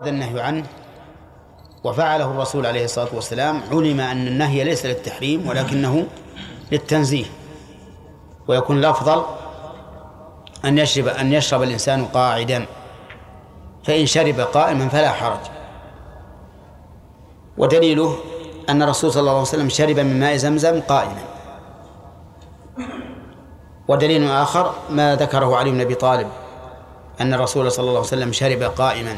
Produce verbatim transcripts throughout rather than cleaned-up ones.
النهي عنه وفعله الرسول عليه الصلاة والسلام، علم أن النهي ليس للتحريم ولكنه للتنزيه، ويكون الأفضل أن يشرب أن يشرب الإنسان قاعدا، فإن شرب قائما فلا حرج. ودليله أن الرسول صلى الله عليه وسلم شرب من ماء زمزم قائما. ودليل آخر ما ذكره علي بن أبي طالب أن الرسول صلى الله عليه وسلم شرب قائما.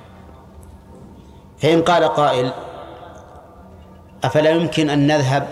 فإن قال قائل: أفلا يمكن أن نذهب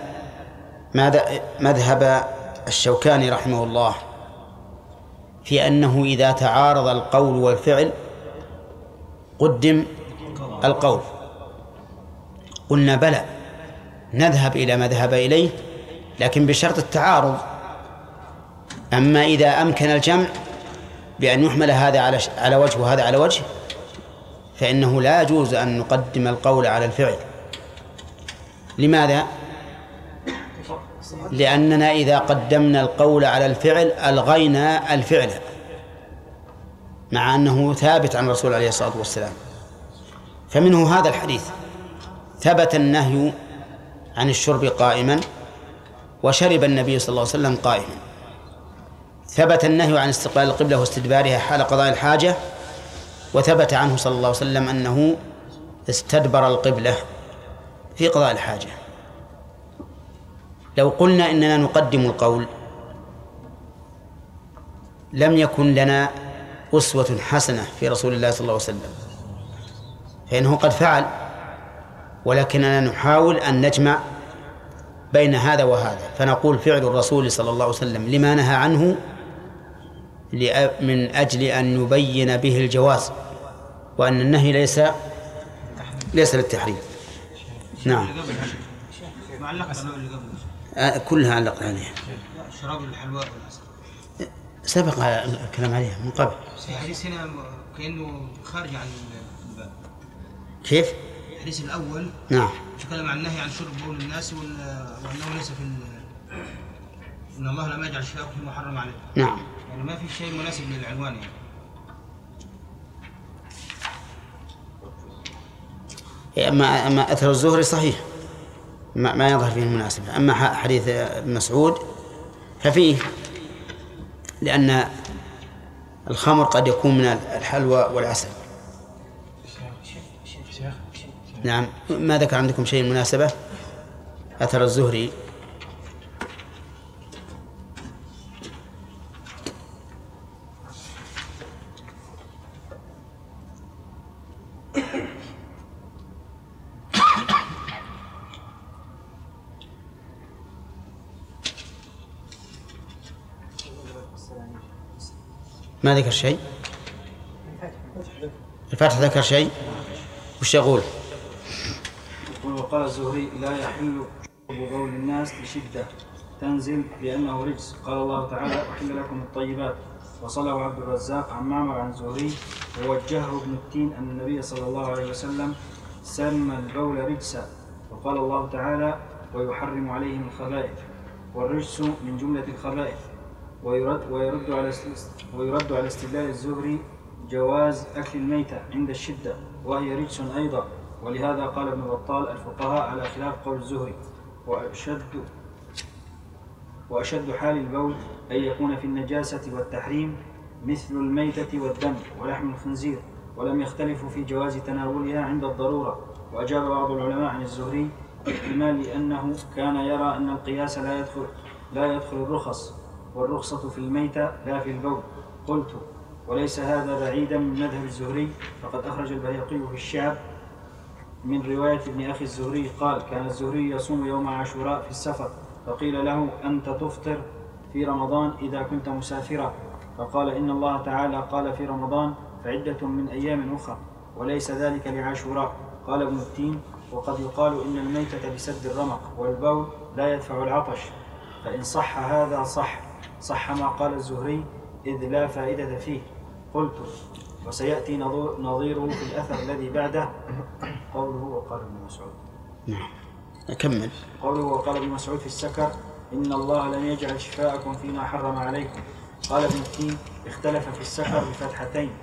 مذهب الشوكاني رحمه الله في أنه إذا تعارض القول والفعل قدم القول؟ قلنا بلى، نذهب إلى ما ذهب إليه لكن بشرط التعارض. أما إذا أمكن الجمع بأن يحمل هذا على على وجه وهذا على وجه فإنه لا يجوز أن نقدم القول على الفعل. لماذا؟ لأننا إذا قدمنا القول على الفعل ألغينا الفعل، مع أنه ثابت عن الرسول عليه الصلاة والسلام. فمنه هذا الحديث: ثبت النهي عن الشرب قائما وشرب النبي صلى الله عليه وسلم قائما. ثبت النهي عن استقبال القبلة واستدبارها حال قضاء الحاجة، وثبت عنه صلى الله عليه وسلم أنه استدبر القبلة في قضاء الحاجة. لو قلنا إننا نقدم القول لم يكن لنا أسوة حسنة في رسول الله صلى الله عليه وسلم، فإنه قد فعل، ولكننا نحاول أن نجمع بين هذا وهذا، فنقول فعل الرسول صلى الله عليه وسلم لما نهى عنه من أجل أن يبين به الجواز، وأن النهي ليس ليس للتحريم. نعم. آه كلها علقت عليها. شراب الحلواء والعسل سبق الكلام عليها من قبل. الحديث هنا كأنه خارج عن الباب. كيف؟ الحديث الأول نعم تكلم عن النهي عن شرب بول الناس وأنه ليس في إن الله لم يجعل شفاءكم محرم عليه. نعم. يعني ما في شيء مناسب للعنوان يعني. أما أما أثر الزهري صحيح ما, ما يظهر فيه المناسبة. أما حديث ابن مسعود ففيه، لأن الخمر قد يكون من الحلوى والعسل. نعم. ما ذكر عندكم شيء مناسبة؟ أثر الزهري ما ذكر شيء؟ الفتح ذكر شيء؟ وش يقول؟ وقال الزهري: لا يحل شرب بول الناس لشدة تنزل لأنه رجس. قال الله تعالى: أحل لكم الطيبات. وصله عبد الرزاق عن معمر عن الزهري ووجهه ابن التين أن النبي صلى الله عليه وسلم سمى البول رجسا. وقال الله تعالى: ويحرم عليهم الخبائث، والرجس من جملة الخبائث. ويرد, ويرد, على ويرد على استدلال الزهري جواز أكل الميتة عند الشدة وهي رجس أيضا. ولهذا قال ابن بطال: الفقهاء على خلاف قول الزهري. وأشد, وأشد حال البول أن يكون في النجاسة والتحريم مثل الميتة والدم ولحم الخنزير، ولم يختلفوا في جواز تناولها عند الضرورة. وأجاب بعض العلماء عن الزهري باحتمال لأنه كان يرى أن القياس لا يدخل, لا يدخل الرخص، والرخصة في الميتة لا في البول. قلت: وليس هذا بعيدا من مذهب الزهري، فقد أخرج البيهقي في الشعب من رواية ابن أخي الزهري قال: كان الزهري يصوم يوم عاشوراء في السفر، فقيل له: أنت تفطر في رمضان إذا كنت مسافرا؟ فقال: إن الله تعالى قال في رمضان: فعدة من أيام أخرى، وليس ذلك لعاشوراء. قال ابن التين: وقد يقال إن الميتة بسد الرمق، والبول لا يدفع العطش، فإن صح هذا صح صح ما قال الزهري، إذ لا فائدة فيه. قلت: وسيأتي نظيره في الأثر الذي بعده قوله وقال ابن مسعود. نعم. أكمل. قوله وقال ابن مسعود في السكر: إن الله لم يجعل شفاءكم فيما حرم عليكم. قال ابن التين: اختلف في السكر بفتحتين،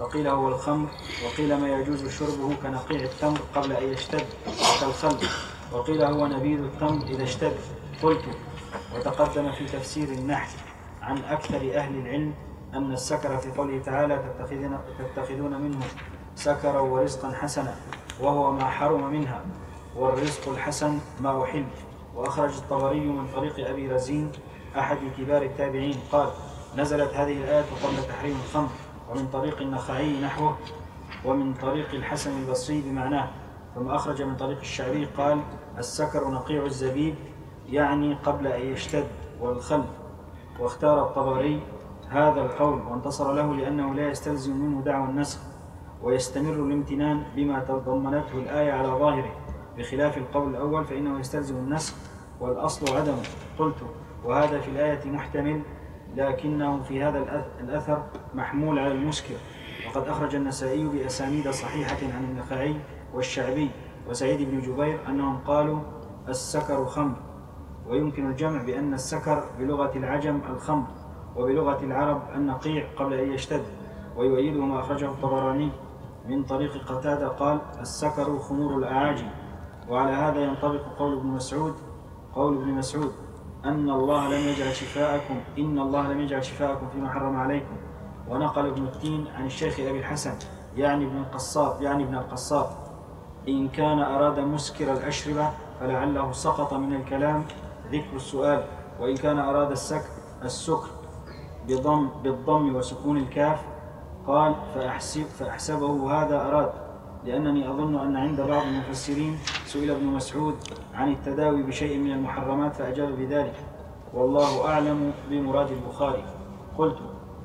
فقيل هو الخمر، وقيل ما يجوز شربه كنقيع التمر قبل أن يشتد وكالخل، وقيل هو نبيذ التمر إذا اشتد. قلت: وتقدم في تفسير النحل عن أكثر أهل العلم أن السكر في قوله تعالى تتخذون, تتخذون منه سكرا ورزقا حسنا، وهو ما حرم منها، والرزق الحسن ما أحل. وأخرج الطبري من طريق أبي رزين أحد كبار التابعين قال: نزلت هذه الآية قبل تحريم الخمر. ومن طريق النخعي نحوه، ومن طريق الحسن البصري بمعناه. ثم أخرج من طريق الشعبي قال: السكر نقيع الزبيب، يعني قبل أن يشتد، والخل. واختار الطبري هذا القول وانتصر له لأنه لا يستلزم منه دعوى النسخ، ويستمر الامتنان بما تضمنته الآية على ظاهره، بخلاف القول الأول فإنه يستلزم النسخ والأصل عدمه. قلت: وهذا في الآية محتمل، لكنه في هذا الأثر محمول على المسكر. وقد أخرج النسائي بأسانيد صحيحة عن النخعي والشعبي وسعيد بن جبير أنهم قالوا: السكر خمر. ويمكن الجمع بأن السكر بلغة العجم الخمر، وبلغة العرب النقيع قبل أن يشتد. ويؤيده ما أخرجه الطبراني من طريق قتادة قال: السكر خمور الأعاجم. وعلى هذا ينطبق قول ابن مسعود قول ابن مسعود أن الله لم يجعل شفاءكم إن الله لم يجعل شفاءكم فيما حرم عليكم. ونقل ابن التين عن الشيخ أبي الحسن يعني ابن القصاب يعني ابن القصاب إن كان أراد مسكر الأشربة فلعله سقط من الكلام ذكر السؤال، وإن كان أراد السكر السكر بضم بالضم وسكون الكاف قال فأحسب فأحسبه هذا أراد، لأنني أظن أن عند بعض المفسرين سئل ابن مسعود عن التداوي بشيء من المحرمات فأجاب بذلك، والله أعلم بمراد البخاري. قلت: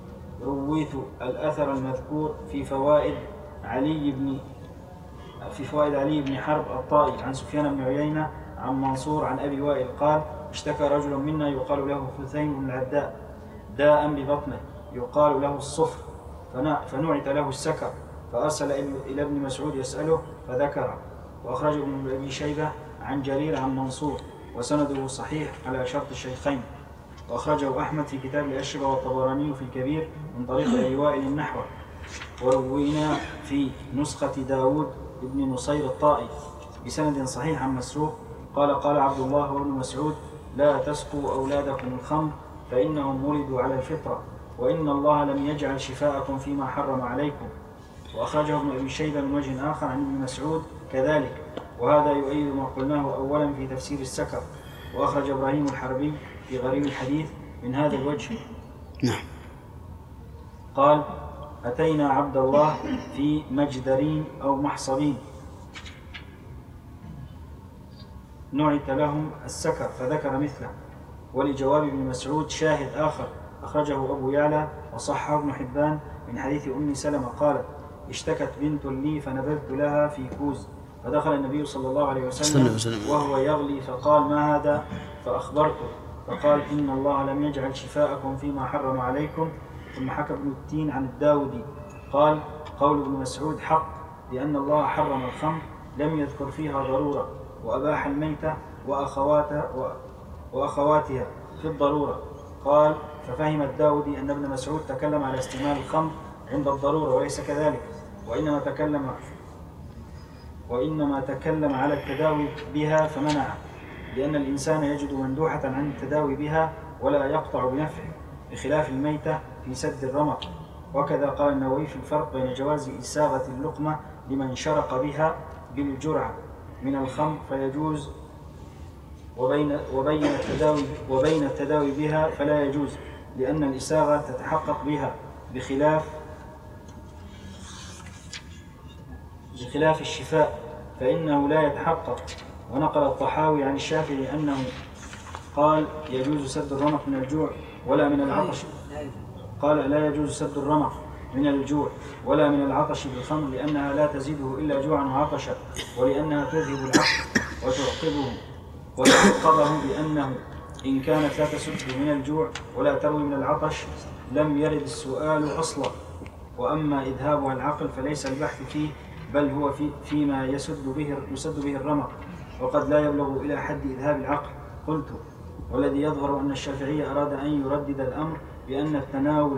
رويت الأثر المذكور في فوائد علي بن في فوائد علي بن حرب الطائي عن سفيان بن عيينة عن منصور عن أبي وائل قال: اشتكى رجل منا يقال له خثيم بن العداء داء ببطنه يقال له الصفر، فنعت له السكر، فأرسل إلى ابن مسعود يسأله فذكره. وأخرج ابن أبي شيبة عن جرير عن منصور وسنده صحيح على شرط الشيخين. وأخرجه أحمد في كتاب الأشربة والطبراني في الكبير من طريق أبي وائل النحو. وروينا في نسخة داود ابن نصير الطائي بسند صحيح عن مسروق قال: قال عبد الله وابن مسعود: لا تسقوا أولادكم الخمر فإنهم ولدوا على الفطرة، وإن الله لم يجعل شفاءكم فيما حرم عليكم. وأخرجه ابن أبي شيبة من وجه آخر عن ابن مسعود كذلك، وهذا يؤيد ما قلناه أولا في تفسير السكر. وأخرج إبراهيم الحربي في غريب الحديث من هذا الوجه. نعم. قال: أتينا عبد الله في مجدرين أو محصبين نعت لهم السكر فذكر مثله. ولجواب ابن مسعود شاهد آخر أخرجه أبو يعلى وصححه ابن حبان من حديث أم سلمة قالت: اشتكت بنت لي فنبذت لها في كوز، فدخل النبي صلى الله عليه وسلم وهو يغلي فقال: ما هذا؟ فأخبرته فقال: إن الله لم يجعل شفاءكم فيما حرم عليكم. ثم حكى ابن التين عن الداودي قال: قول ابن مسعود حق، لأن الله حرم الخمر لم يذكر فيها ضرورة، وأباح الميتة وأخواتها, وأخواتها في الضرورة. قال: ففهم الداودي أن ابن مسعود تكلم على استعمال الخمر عند الضرورة وليس كذلك، وإنما تكلم وإنما تكلم على التداوي بها فمنعه، لأن الإنسان يجد مندوحة عن التداوي بها ولا يقطع بنفعه، بخلاف الميتة في سد الرمق. وكذا قال النووي في الفرق بين جواز إساغة اللقمة لمن شرق بها بالجرعة من الخمر فيجوز، وبين وبين التداوي وبين التداوي بها فلا يجوز، لأن الإساغة تتحقق بها بخلاف بخلاف الشفاء فإنه لا يتحقق. ونقل الطحاوي عن الشافعي أنه قال: يجوز سد الرمق من الجوع ولا من العطش قال: لا يجوز سد الرمق من الجوع ولا من العطش بالخمر، لأنها لا تزيده إلا جوعا وعطشا، ولأنها تذهب العقل وتعقبه وتعقبه بأنه إن كانت لا تسد من الجوع ولا تروي من العطش لم يرد السؤال أصلا. وأما إذهابها العقل فليس البحث فيه، بل هو في فيما يسد به يسد به الرمق، وقد لا يبلغ إلى حد إذهاب العقل. قلت: والذي يظهر أن الشافعي أراد أن يردد الأمر بأن التناول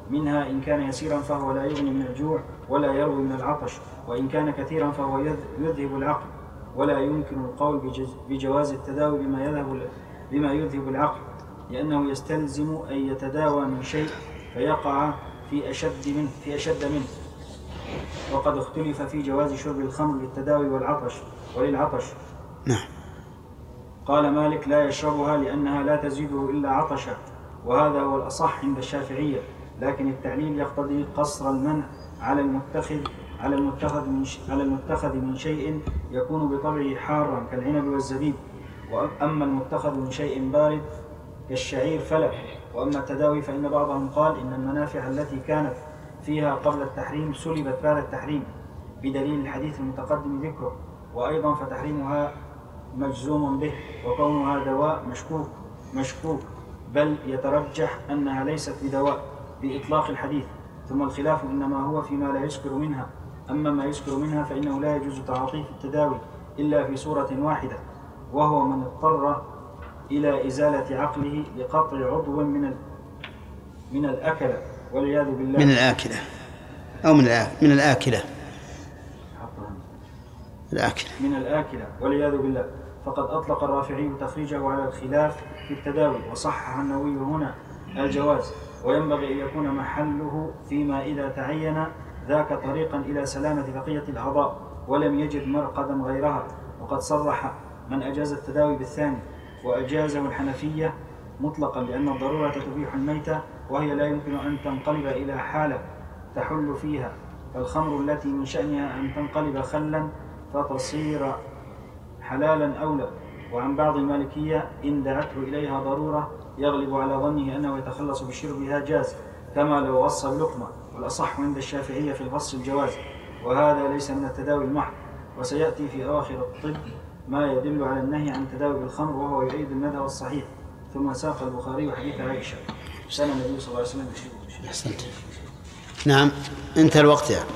منها إن كان يسيرا فهو لا يغني من الجوع ولا يروي من العطش، وإن كان كثيرا فهو يذهب العقل، ولا يمكن القول بجواز التداوي بما يذهب بما يذهب العقل، لأنه يستلزم أن يتداوى من شيء فيقع في أشد منه, في أشد منه. وقد اختلف في جواز شرب الخمر للتداوي والعطش وللعطش. نعم. قال مالك: لا يشربها لأنها لا تزيده إلا عطشا، وهذا هو الأصح عند الشافعية، لكن التعليل يقتضي قصر المنع على المتخذ على المتخذ من على المتخذ من شيء يكون بطبعه حارا كالعنب والزبيب، وأما المتخذ من شيء بارد كالشعير فلا. وأما التداوي فإن بعضهم قال إن المنافع التي كانت فيها قبل التحريم سلبت بعد التحريم بدليل الحديث المتقدم ذكره، وأيضا فتحريمها مجزوم به، وكونها دواء مشكوك مشكوك بل يترجح أنها ليست بدواء بإطلاق الحديث. ثم الخلاف إنما هو فيما لا يسكر منها، أما ما يسكر منها فإنه لا يجوز تعاطيه في التداوي إلا في صورة واحدة، وهو من اضطر إلى إزالة عقله لقطع عضو من من الأكلة والعياذ بالله. من الآكلة أو من من الآكلة الآكلة من الآكلة والعياذ بالله. فقد أطلق الرافعي تخريجه على الخلاف في التداوي، وصحح النووي هنا الجواز، وينبغي أن يكون محله فيما إذا تعين ذاك طريقا إلى سلامة بقية الأعضاء ولم يجد مرقدا غيرها. وقد صرح من أجاز التداوي بالثاني، وأجازه الحنفية مطلقا، لأن الضرورة تبيح الميتة، وهي لا يمكن أن تنقلب إلى حالة تحل فيها، فالخمر التي من شأنها أن تنقلب خلا فتصير حلالا أولى. وعن بعض المالكية إن دعته إليها ضرورة يغلب على ظنه أنه يتخلص بشربها جاز، كما لو غص بلقمة. والأصح عند الشافعية في الغص الجواز، وهذا ليس من التداوي المحض. وسيأتي في أواخر الطب ما يدل على النهي عن التداوي بالخمر، وهو يؤيد المذهب الصحيح. ثم ساق البخاري حديث عائشة سنة النبي صلى الله عليه وسلم بشربه. أحسنت. نعم، انتهى الوقت يعني.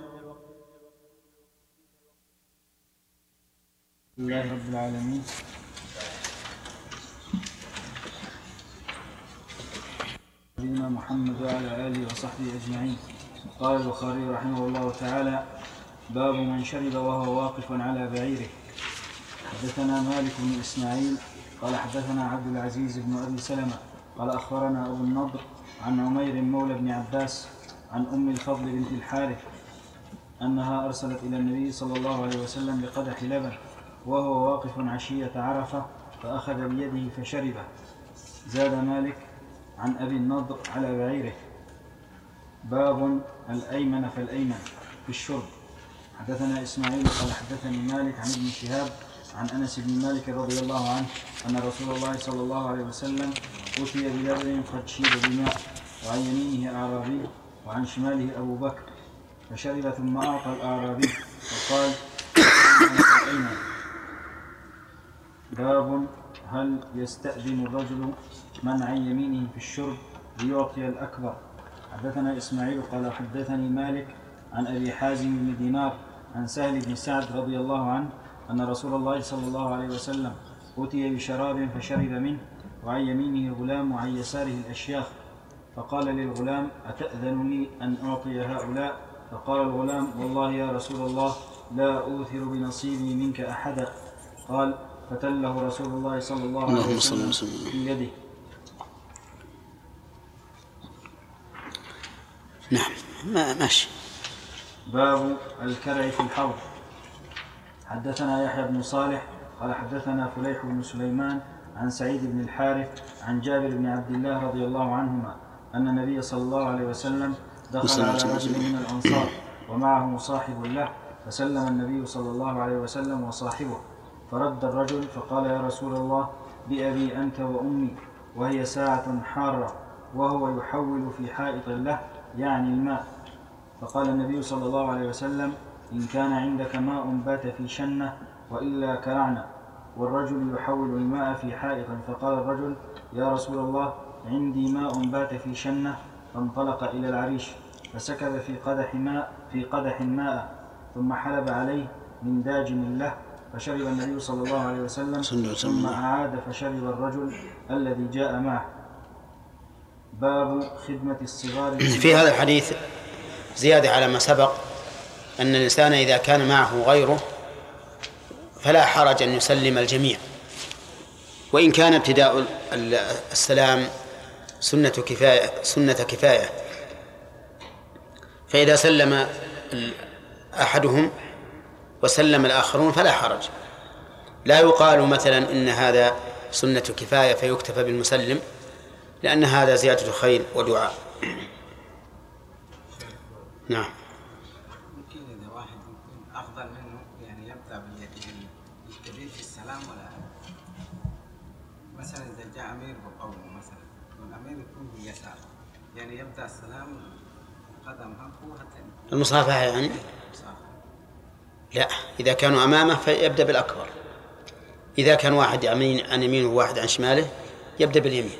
الحمد لله رب العالمين، نبينا محمد وعلى آله وصحبه أجمعين. قال البخاري رحمه الله تعالى: باب من شرب وهو واقف على بعيره. حدثنا مالك بن إسماعيل قال حدثنا عبد العزيز بن أبي سلمة قال أخبرنا أبو النضر عن عمير مولى بن عباس عن أم الفضل بنت الحارث أنها أرسلت إلى النبي صلى الله عليه وسلم بقدح لبن وهو واقف عشية عرفة، فأخذ بيده فشربه. زاد مالك عن أبي النضر على بعيره. باب الأيمن فالأيمن في الشرب. حدثنا إسماعيل قال حدثني مالك عن ابن شهاب عن أنس بن مالك رضي الله عنه أن رسول الله صلى الله عليه وسلم أتي بلبن قد شيب بماء، وعن يمينه أعرابي وعن شماله أبو بكر، فشرب ثم أعطى الأعرابي وقال: الأيمن. باب هل يستأذن الرجل من عن يمينه في الشرب ليعطي الأكبر. حدثنا إسماعيل قال حدثني مالك عن أبي حازم بن دينار عن سهل بن سعد رضي الله عنه أن رسول الله صلى الله عليه وسلم أتي بشراب فشرب منه، وعن يمينه غلام وعن يساره الأشياخ، فقال للغلام: أتأذن لي أن أعطي هؤلاء؟ فقال الغلام: والله يا رسول الله لا أوثر بنصيبي منك أحدا. قال: فتله رسول الله صلى الله عليه وسلم في يده. نعم، ما ماشي. باب الكرع في الحوض. حدثنا يحيى بن صالح قال حدثنا فليح بن سليمان عن سعيد بن الحارث عن جابر بن عبد الله رضي الله عنهما أن النبي صلى الله عليه وسلم دخل على رجل من الأنصار ومعه صاحب له، فسلم النبي صلى الله عليه وسلم وصاحبه، فرد الرجل فقال: يا رسول الله، بأبي أنت وأمي، وهي ساعة حارة، وهو يحول في حائط له يعني الماء. فقال النبي صلى الله عليه وسلم: إن كان عندك ماء بات في شنة وإلا كرعنا. والرجل يحول الماء في حائط. فقال الرجل: يا رسول الله، عندي ماء بات في شنة. فانطلق إلى العريش فسكب في قدح ماء في قدح ماء ثم حلب عليه من داجن له، فشرب النبي صلى الله عليه وسلم ثم أعاد فشرب الرجل الذي جاء معه. باب خدمة الصغار. في هذا الحديث زيادة على ما سبق، أن الإنسان إذا كان معه غيره فلا حرج أن يسلم الجميع، وإن كان ابتداء السلام سنة كفاية سنة كفاية فإذا سلم أحدهم وسلم الآخرون فلا حرج. لا يقال مثلا إن هذا سنة كفاية فيكتفى بالمسلم، لأن هذا زيادة خير ودعاء. نعم. ممكن إذا واحد يكون أفضل منه يعني يبدأ باليدين الكبير في السلام، ولا مثلا إذا جاء أمير بقوله مثلا والأمير يكون باليسار، يعني يبدأ السلام قدم هنكو حتى المصافحة يعني؟ لا، إذا كانوا أمامه فيبدأ بالأكبر. إذا كان واحد عن يمينه وواحد عن شماله يبدأ باليمين.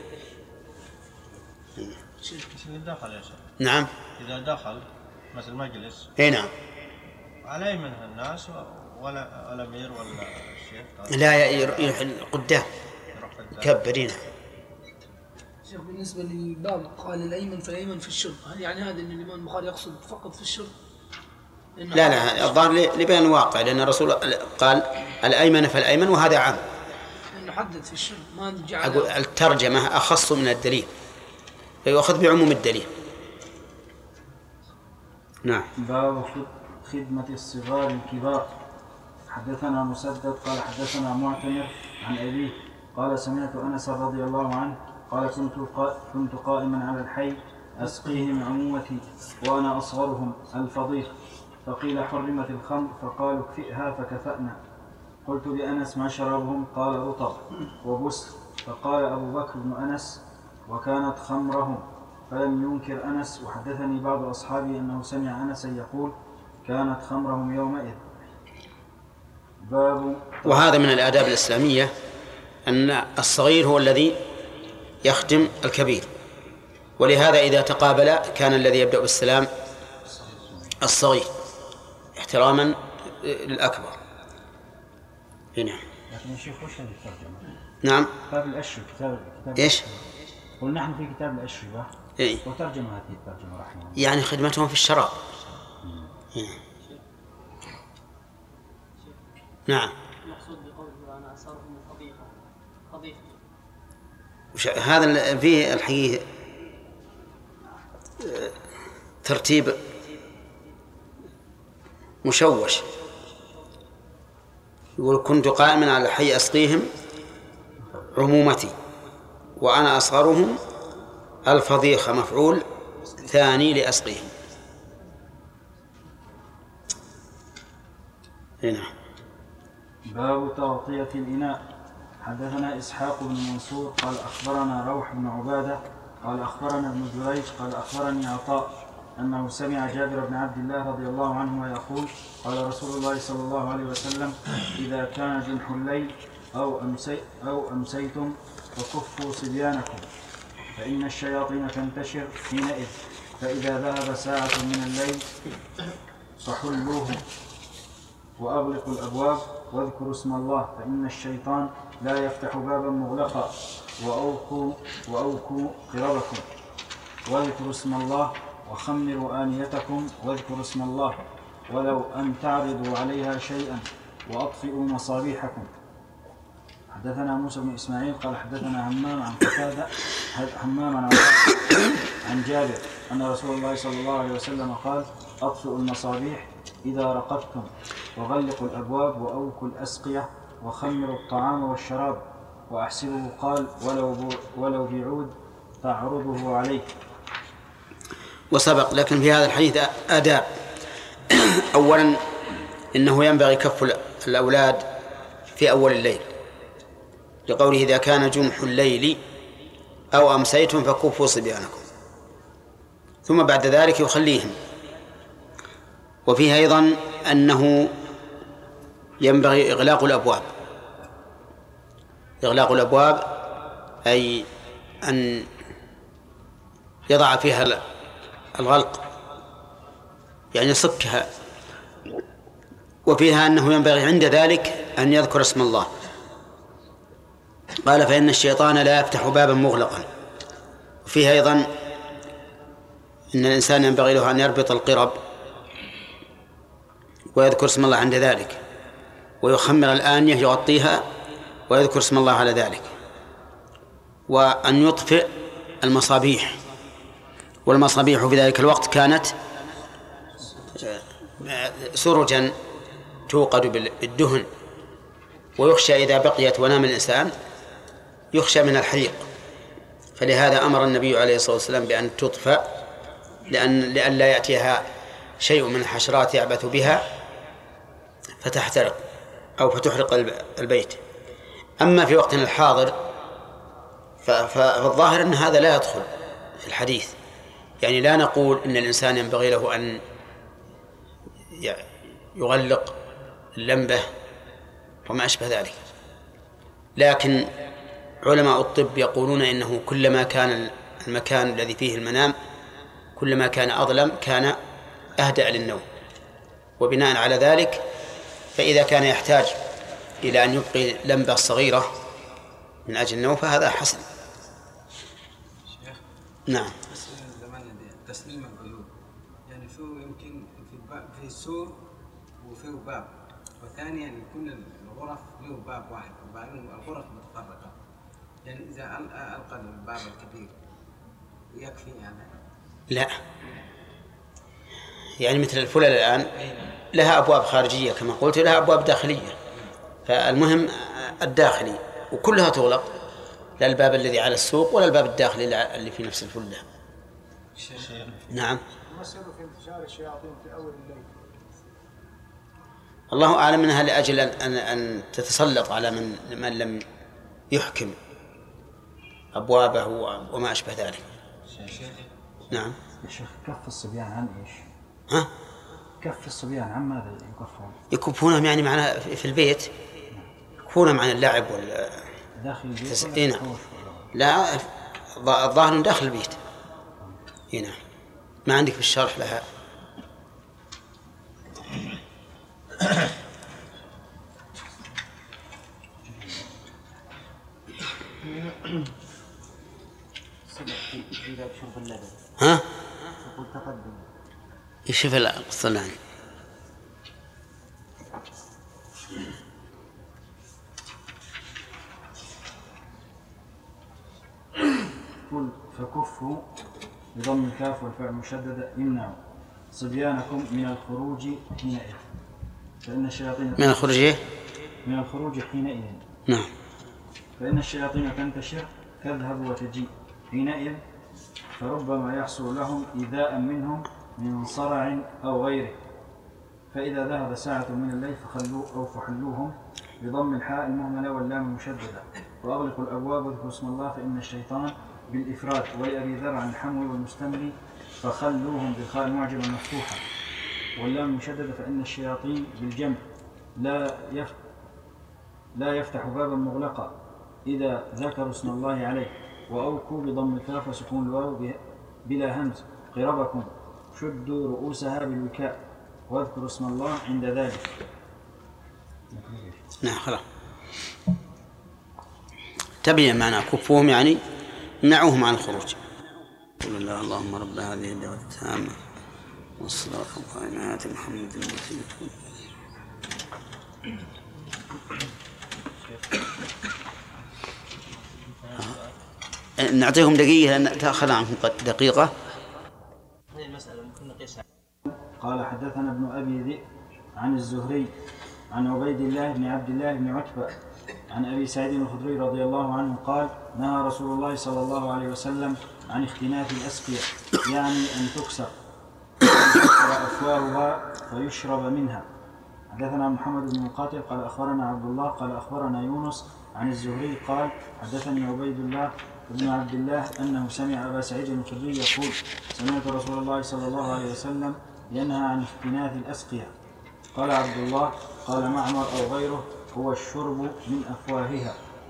إذا دخل يا شيخ. نعم. إذا دخل مثل مجلس. إيه نعم. على منها الناس ولا الأمير ولا الشيخ. لا يروح قدام. كبرين. شيخ بالنسبة للباب قال الأيمن فالأيمن في الشرب، هل يعني هذا أن الإمام البخاري يقصد فقط في الشرب؟ لا لا، الظاهر لبيان الواقع، لأن الرسول قال الأيمن فالأيمن وهذا عام. لأنه حدد في الشرب ما جعل. أقول الترجمة أخص من الدليل، فيؤخذ بعموم الدليل. نعم. باب خدمة الصغار الكبار. حدثنا مسدد قال حدثنا معتمر عن أبيه قال سمعت أنس رضي الله عنه قال كنت كنت قائما على الحي أسقيهم عمومتي وأنا أصغرهم الفضيخ، فقيل حرمت الخمر فقالوا اكفئها فكفأنا. قلت لأنس ما شرابهم؟ قال رطب وبسر. فقال أبو بكر بن أنس وكانت خمرهم، فلم ينكر أنس. وحدثني بعض أصحابي أنه سمع أنسا يقول كانت خمرهم يومئذ. باب. وهذا من الآداب الإسلامية أن الصغير هو الذي يخدم الكبير، ولهذا إذا تقابل كان الذي يبدأ بالسلام الصغير احتراما للأكبر. هنا. لكن يا شيخ وش هذه الترجمة؟ نعم. كتاب الأشربة. كتاب كتاب إيش؟ قل نحن في كتاب الأشربة. إيه؟ وترجم هذه الترجمة رحمه الله. يعني خدمتهم في الشراب. نعم. المقصود بقوله أنا أصابهم فضيحة فضيحة. هذا فيه الحقيقة ترتيب مشوش. يقول كنت قائما على الحي أسقيهم عمومتي وأنا أصغرهم الفضيخة مفعول ثاني لأسقيهم. هنا. باب تغطية الإناء. حدثنا إسحاق بن منصور قال أخبرنا روح بن عبادة قال أخبرنا ابن جريج قال أخبرني عطاء أنه سمع جابر بن عبد الله رضي الله عنه يقول قال رسول الله صلى الله عليه وسلم إذا كان جنح الليل أو, أمسي أو أمسيتم فكفوا صبيانكم فإن الشياطين تنتشر حينئذ، فإذا ذهب ساعة من الليل فحلوه وأغلقوا الأبواب واذكروا اسم الله، فإن الشيطان لا يفتح بابا مغلقا، وأوقوا, وأوقوا قربكم واذكروا اسم الله، وخمروا آنيتكم واذكروا اسم الله، ولو أن تعرضوا عليها شيئا وأطفئوا مصابيحكم. حدثنا موسى بن إسماعيل قال حدثنا همام عن قتادة همام عن عن جابر أن رسول الله صلى الله عليه وسلم قال أطفئوا المصابيح إذا رقدتم، وغلقوا الأبواب، وأوكوا الأسقية، وخمروا الطعام والشراب، وأحسبه قال ولو, ولو بعود تعرضه عليه. وسبق لكن في هذا الحديث آداب. أولا إنه ينبغي كف الأولاد في أول الليل لقوله إذا كان جنح الليل أو أمسيتم فكفوا صبيانكم، ثم بعد ذلك يخليهم. وفيه أيضا أنه ينبغي إغلاق الأبواب. إغلاق الأبواب أي أن يضع فيها الغلق يعني يصكها. وفيها أنه ينبغي عند ذلك أن يذكر اسم الله. قال فإن الشيطان لا يفتح بابا مغلقا، وفيه أيضا إن الإنسان ينبغي له أن يربط القرب ويذكر اسم الله عند ذلك، ويخمر الآنية يغطيها ويذكر اسم الله على ذلك، وأن يطفئ المصابيح. والمصابيح في ذلك الوقت كانت سرجا توقد بالدهن، ويخشى إذا بقيت ونام الإنسان يخشى من الحريق، فلهذا أمر النبي عليه الصلاة والسلام بأن تطفأ لأن لئلا يأتيها شيء من الحشرات يعبث بها فتحترق أو فتحرق البيت. أما في وقتنا الحاضر فالظاهر أن هذا لا يدخل في الحديث، يعني لا نقول إن الإنسان ينبغي له أن يغلق اللمبة وما أشبه ذلك، لكن علماء الطب يقولون إنه كلما كان المكان الذي فيه المنام كلما كان أظلم كان أهدأ للنوم، وبناء على ذلك فإذا كان يحتاج إلى أن يبقي لمبة صغيرة من أجل النوم فهذا حسن. نعم. تسليم العيوب يعني فيه يمكن في الباب في سور وفيه باب، وثانيا يكون الغرف له باب واحد وبعدين الغرف متفرقة، يعني إذا ألقى الباب الكبير يكفي يعني؟ لا، يعني مثل الفلل الآن لها أبواب خارجية كما قلت، لها أبواب داخلية، فالمهم الداخلي وكلها تغلق، لا الباب الذي على السوق ولا الباب الداخلي اللي في نفس الفلة. نعم. ما سر في انتشار الشياطين في أول الليل؟ الله أعلم منها لأجل أن أن تتسلط على من من لم يحكم أبوابه وما أشبه ذلك. نعم. يا شيخ كف الصبيان عن إيش؟ ها؟ كف الصبيان عن ماذا يكفون؟ يكفونهم يعني معنا في البيت، يكفونهم عن اللعب وال داخل البيت. إيه نعم. لا الظاهر داخل البيت. إيه نعم. ما عندك في الشرح لها؟ ها؟ يشوف الصلاني. قل فكفوا بضم الكاف والفاء المشددة يمنع صبيانكم من الخروج حينئذ، فإن الشياطين من الخروج من الخروج حينئذ. نعم. فإن الشياطين تنتشر تذهب وتجيء حينئذ، فربما يحصل لهم إيذاء منهم من صرع أو غيره، فإذا ذهب ساعة من الليل فخلوا أو فحلوهم بضم الحاء المهملة واللام المشددة، وأغلقوا الأبواب واذكروا اسم الله، فإن الشيطان بالإفراد. ولأبي ذر عن الحمو والمستمري فخلوهم بالخاء المعجمة المفتوحة واللام المشددة، فإن الشياطين بالجمع لا يفتح لا يفتح بابا مغلقا إذا ذكروا اسم الله عليه. وأوكوا بضم الكاف وسكون الواو بلا همز قربكم شدوا رؤوسها بالوكاء واذكروا اسم الله عند ذلك. نعم خلاص تبين معنى كفوهم يعني منعوهم عن الخروج. قل الله اللهم رب هذه الدعوة التامة والصلاة القائمة آت محمد الوسيلة. نعطيهم دقيقة لأن تأخذ عنهم دقيقة. قال حدثنا ابن أبي ذئب عن الزهري عن عبيد الله بن عبد الله بن عتبة عن أبي سعيد الخدري رضي الله عنه قال نهى رسول الله صلى الله عليه وسلم عن اختناث الأسقية، يعني أن تكسر تكسر أفواهها فيشرب منها. حدثنا محمد بن مقاتل قال أخبرنا عبد الله قال أخبرنا يونس عن الزهري قال حدثني عبيد الله بن عبد الله أنه سمع أبا سعيد الخدري يقول سمعت رسول الله صلى الله عليه وسلم ينهى عن اختناث الأسقية. قال عبد الله قال معمر أو غيره هو الشرب من أفواهها.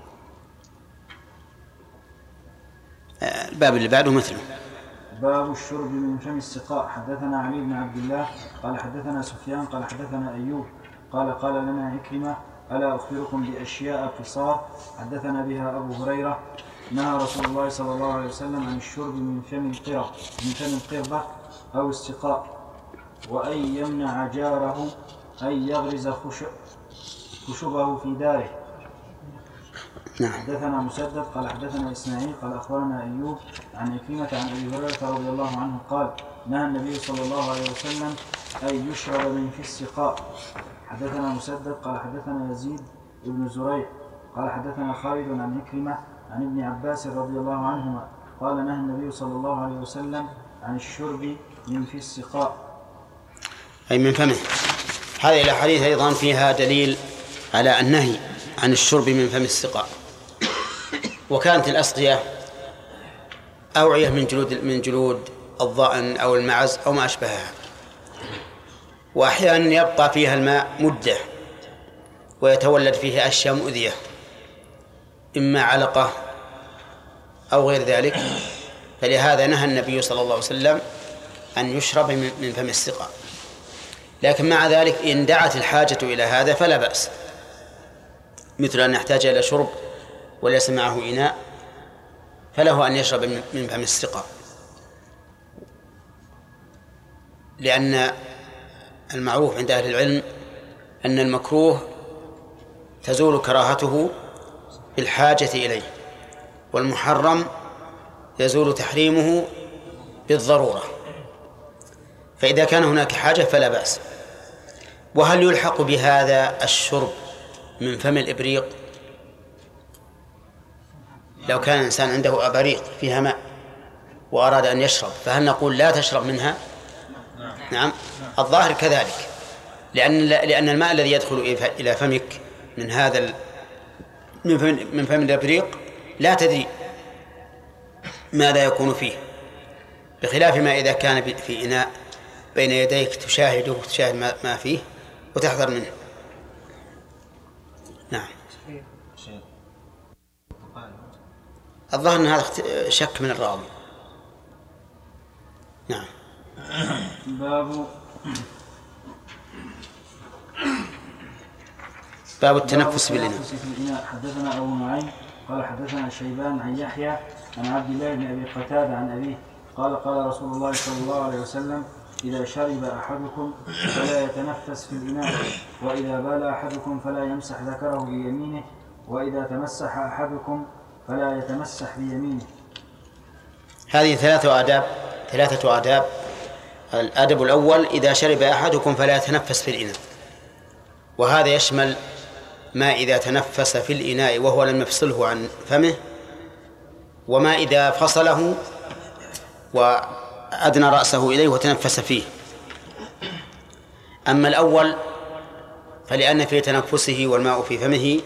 الباب اللي بعده مثله باب الشرب من فم السقاء. حدثنا علي بن عبد الله قال حدثنا سفيان قال حدثنا أيوب قال قال لنا عكرمة ألا أخبركم بأشياء قصار حدثنا بها أبو هريرة نهى رسول الله صلى الله عليه وسلم عن الشرب من فم القرة من فم القربة أو السقاء، وأن يمنع جاره أن يغرز خشبه في داره. نعم. حدثنا مسدد قال حدثنا إسماعيل قال أخبرنا أيوب عن عكرمة عن أبي هريرة رضي الله عنه قال نهى النبي صلى الله عليه وسلم أن يشرب من في السقاء. حدثنا مسدد قال حدثنا يزيد بن زريع قال حدثنا خالد عن عكرمة عن ابن عباس رضي الله عنهما قال نهى النبي صلى الله عليه وسلم عن الشرب من في السقاء، أي من فمه. هذه الأحاديث أيضا فيها دليل على النهي عن الشرب من فم السقاء. وكانت الأسقية أوعية من جلود من جلود الضأن أو المعز أو ما أشبهها، وأحيانا يبقى فيها الماء مدة ويتولد فيه أشياء مؤذية، إما علقة أو غير ذلك، فلهذا نهى النبي صلى الله عليه وسلم أن يشرب من فم السقاء. لكن مع ذلك إن دعت الحاجة إلى هذا فلا بأس، مثل أن يحتاج إلى شرب وليس معه إناء فله أن يشرب من فم السقاء، لأن المعروف عند أهل العلم أن المكروه تزول كراهته بالحاجة إليه، والمحرم يزول تحريمه بالضرورة، فإذا كان هناك حاجة فلا بأس. وهل يلحق بهذا الشرب من فم الإبريق؟ لو كان الإنسان عنده أباريق فيها ماء وأراد أن يشرب فهل نقول لا تشرب منها؟ نعم، الظاهر كذلك، لأن لأن الماء الذي يدخل إلى فمك من هذا من فم من فم الإبريق لا تدري ماذا يكون فيه، بخلاف ما إذا كان في إناء بين يديك تشاهده وتشاهد ما فيه وتحذر منه. نعم. الظاهر أن هذا شك من الراوي. نعم. باب باب التنفس بالإناء. حدثنا أبو نعيم قال حدثنا شيبان عن يحيى عن عبد الله بن أبي قتادة عن أبيه قال قال رسول الله صلى الله عليه وسلم إذا شرب أحدكم فلا يتنفس في الإناء، وإذا بال أحدكم فلا يمسح ذكره بيمينه، وإذا تمسح أحدكم فلا يتمسح بيمينه. هذه ثلاثة آداب ثلاثة آداب. الأدب الأول إذا شرب أحدكم فلا يتنفس في الإناء، وهذا يشمل ما إذا تنفس في الإناء وهو لم يفصله عن فمه، وما إذا فصله وأدنى رأسه إليه وتنفس فيه. أما الأول فلأن في تنفسه والماء في فمه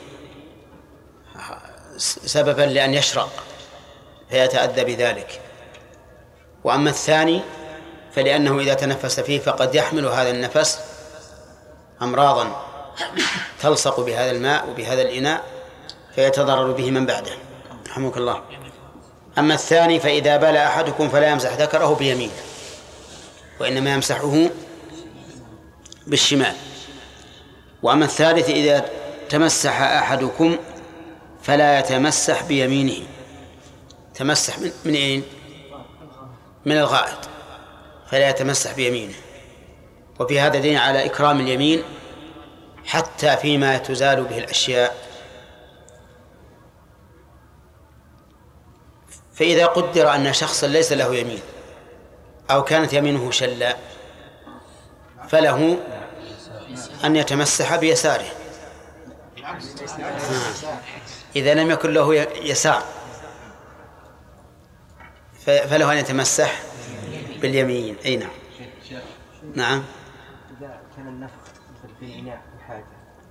سببا لأن يشرق فيتأذى بذلك، وأما الثاني فلأنه إذا تنفس فيه فقد يحمل هذا النفس أمراضا تلصق بهذا الماء وبهذا الإناء فيتضرر به من بعده. رحمك الله. أما الثاني فإذا بال أحدكم فلا يمسح ذكره بيمينه، وإنما يمسحه بالشمال. وأما الثالث إذا تمسح أحدكم فلا يتمسح بيمينه. تمسح من, من أين؟ من الغائط، فلا يتمسح بيمينه. وفي هذا دين على إكرام اليمين حتى فيما تزال به الأشياء. فإذا قدر أن شخصا ليس له يمين أو كانت يمينه شلا فله أن يتمسح بيساره. إذا لم يكن له يسار فله أن يتمسح باليمين. أي نعم. نعم. إذا كان النفخ مثل في الإناء بحاجة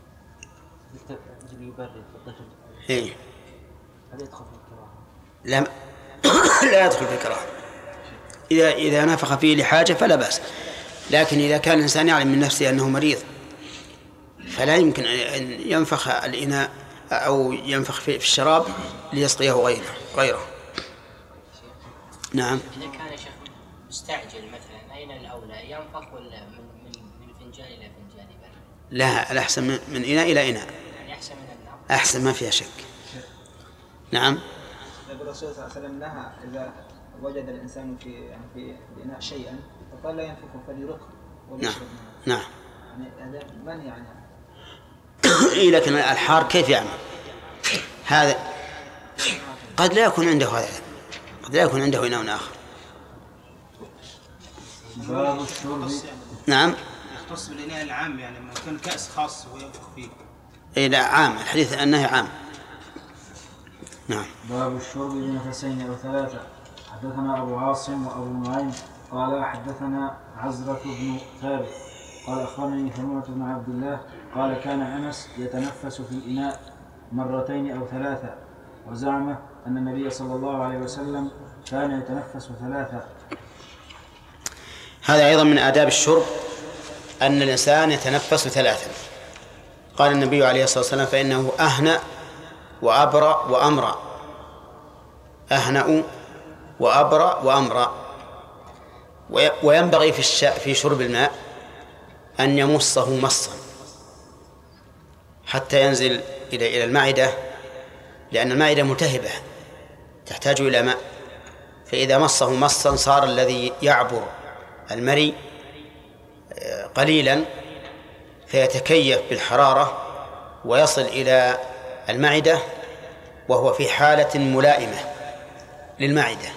يبرد الطفل إيه هل يدخل في الكراهة؟ لا لا يدخل في الكراهة. إذا إذا نفخ فيه لحاجة فلا بأس، لكن إذا كان الإنسان يعلم من نفسه أنه مريض فلا يمكن أن ينفخ الإناء أو ينفخ في الشراب ليسقيه غيره غيره. نعم. إذا كان شيخ مستعجل مثلا أين الأولى ينفخ ولا من من من فنجان إلى فنجان؟ لا، الأحسن من, من إناء إلى إناء. يعني أحسن من النار. أحسن ما فيها شك. نعم. يقول الرسول صلى الله عليه وسلم نهى إذا وجد الإنسان في يعني في الإناء شيئا فقال لا ينفخه فليرقه وليشرب منه. نعم. يعني هذا من يعني إيه لكن الحار كيف يعمل؟ هذا قد لا يكون عنده هذا، قد لا يكون عنده إناء آخر. باب الشرب. نعم. يختص بالإناء العام يعني ما كان كأس خاص وينفخ فيه. إيه لا عام، الحديث أنه عام. نعم. باب الشرب بنفسين أو ثلاثة. حدثنا أبو عاصم وأبو نعيم قال حدثنا عزرة بن ثابت قال أخبرني ثمامة بن عبد الله قال كان أنس يتنفس في الإناء مرتين أو ثلاثة، وزعم أن النبي صلى الله عليه وسلم كان يتنفس ثلاثة. هذا أيضا من آداب الشرب أن الإنسان يتنفس ثلاثا. قال النبي عليه الصلاة والسلام فإنه أهنأ وأبرأ وأمرأ. أهنأ وأبرأ وأمرأ. وينبغي في الش... في شرب الماء أن يمصه مصا حتى ينزل إلى إلى المعدة، لأن المعدة ملتهبة تحتاج إلى ماء، فإذا مصه مصا صار الذي يعبر المري قليلا فيتكيف بالحرارة ويصل إلى المعدة وهو في حالة ملائمة للمعدة.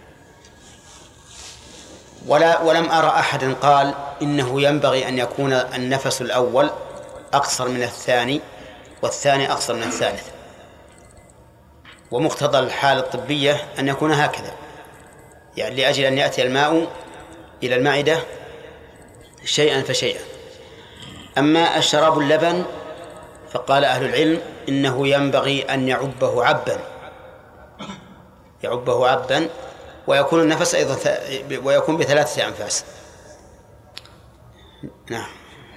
ولا ولم أرى أحد قال إنه ينبغي أن يكون النفس الأول أقصر من الثاني والثاني أقصر من الثالث، ومقتضى الحالة الطبية أن يكون هكذا، يعني لأجل أن يأتي الماء إلى المعدة شيئا فشيئا. أما الشراب اللبن فقال أهل العلم إنه ينبغي أن يعبه عبا يعبه عبا ويكون النفس أيضا ث... ويكون بثلاثة أنفاس. نعم.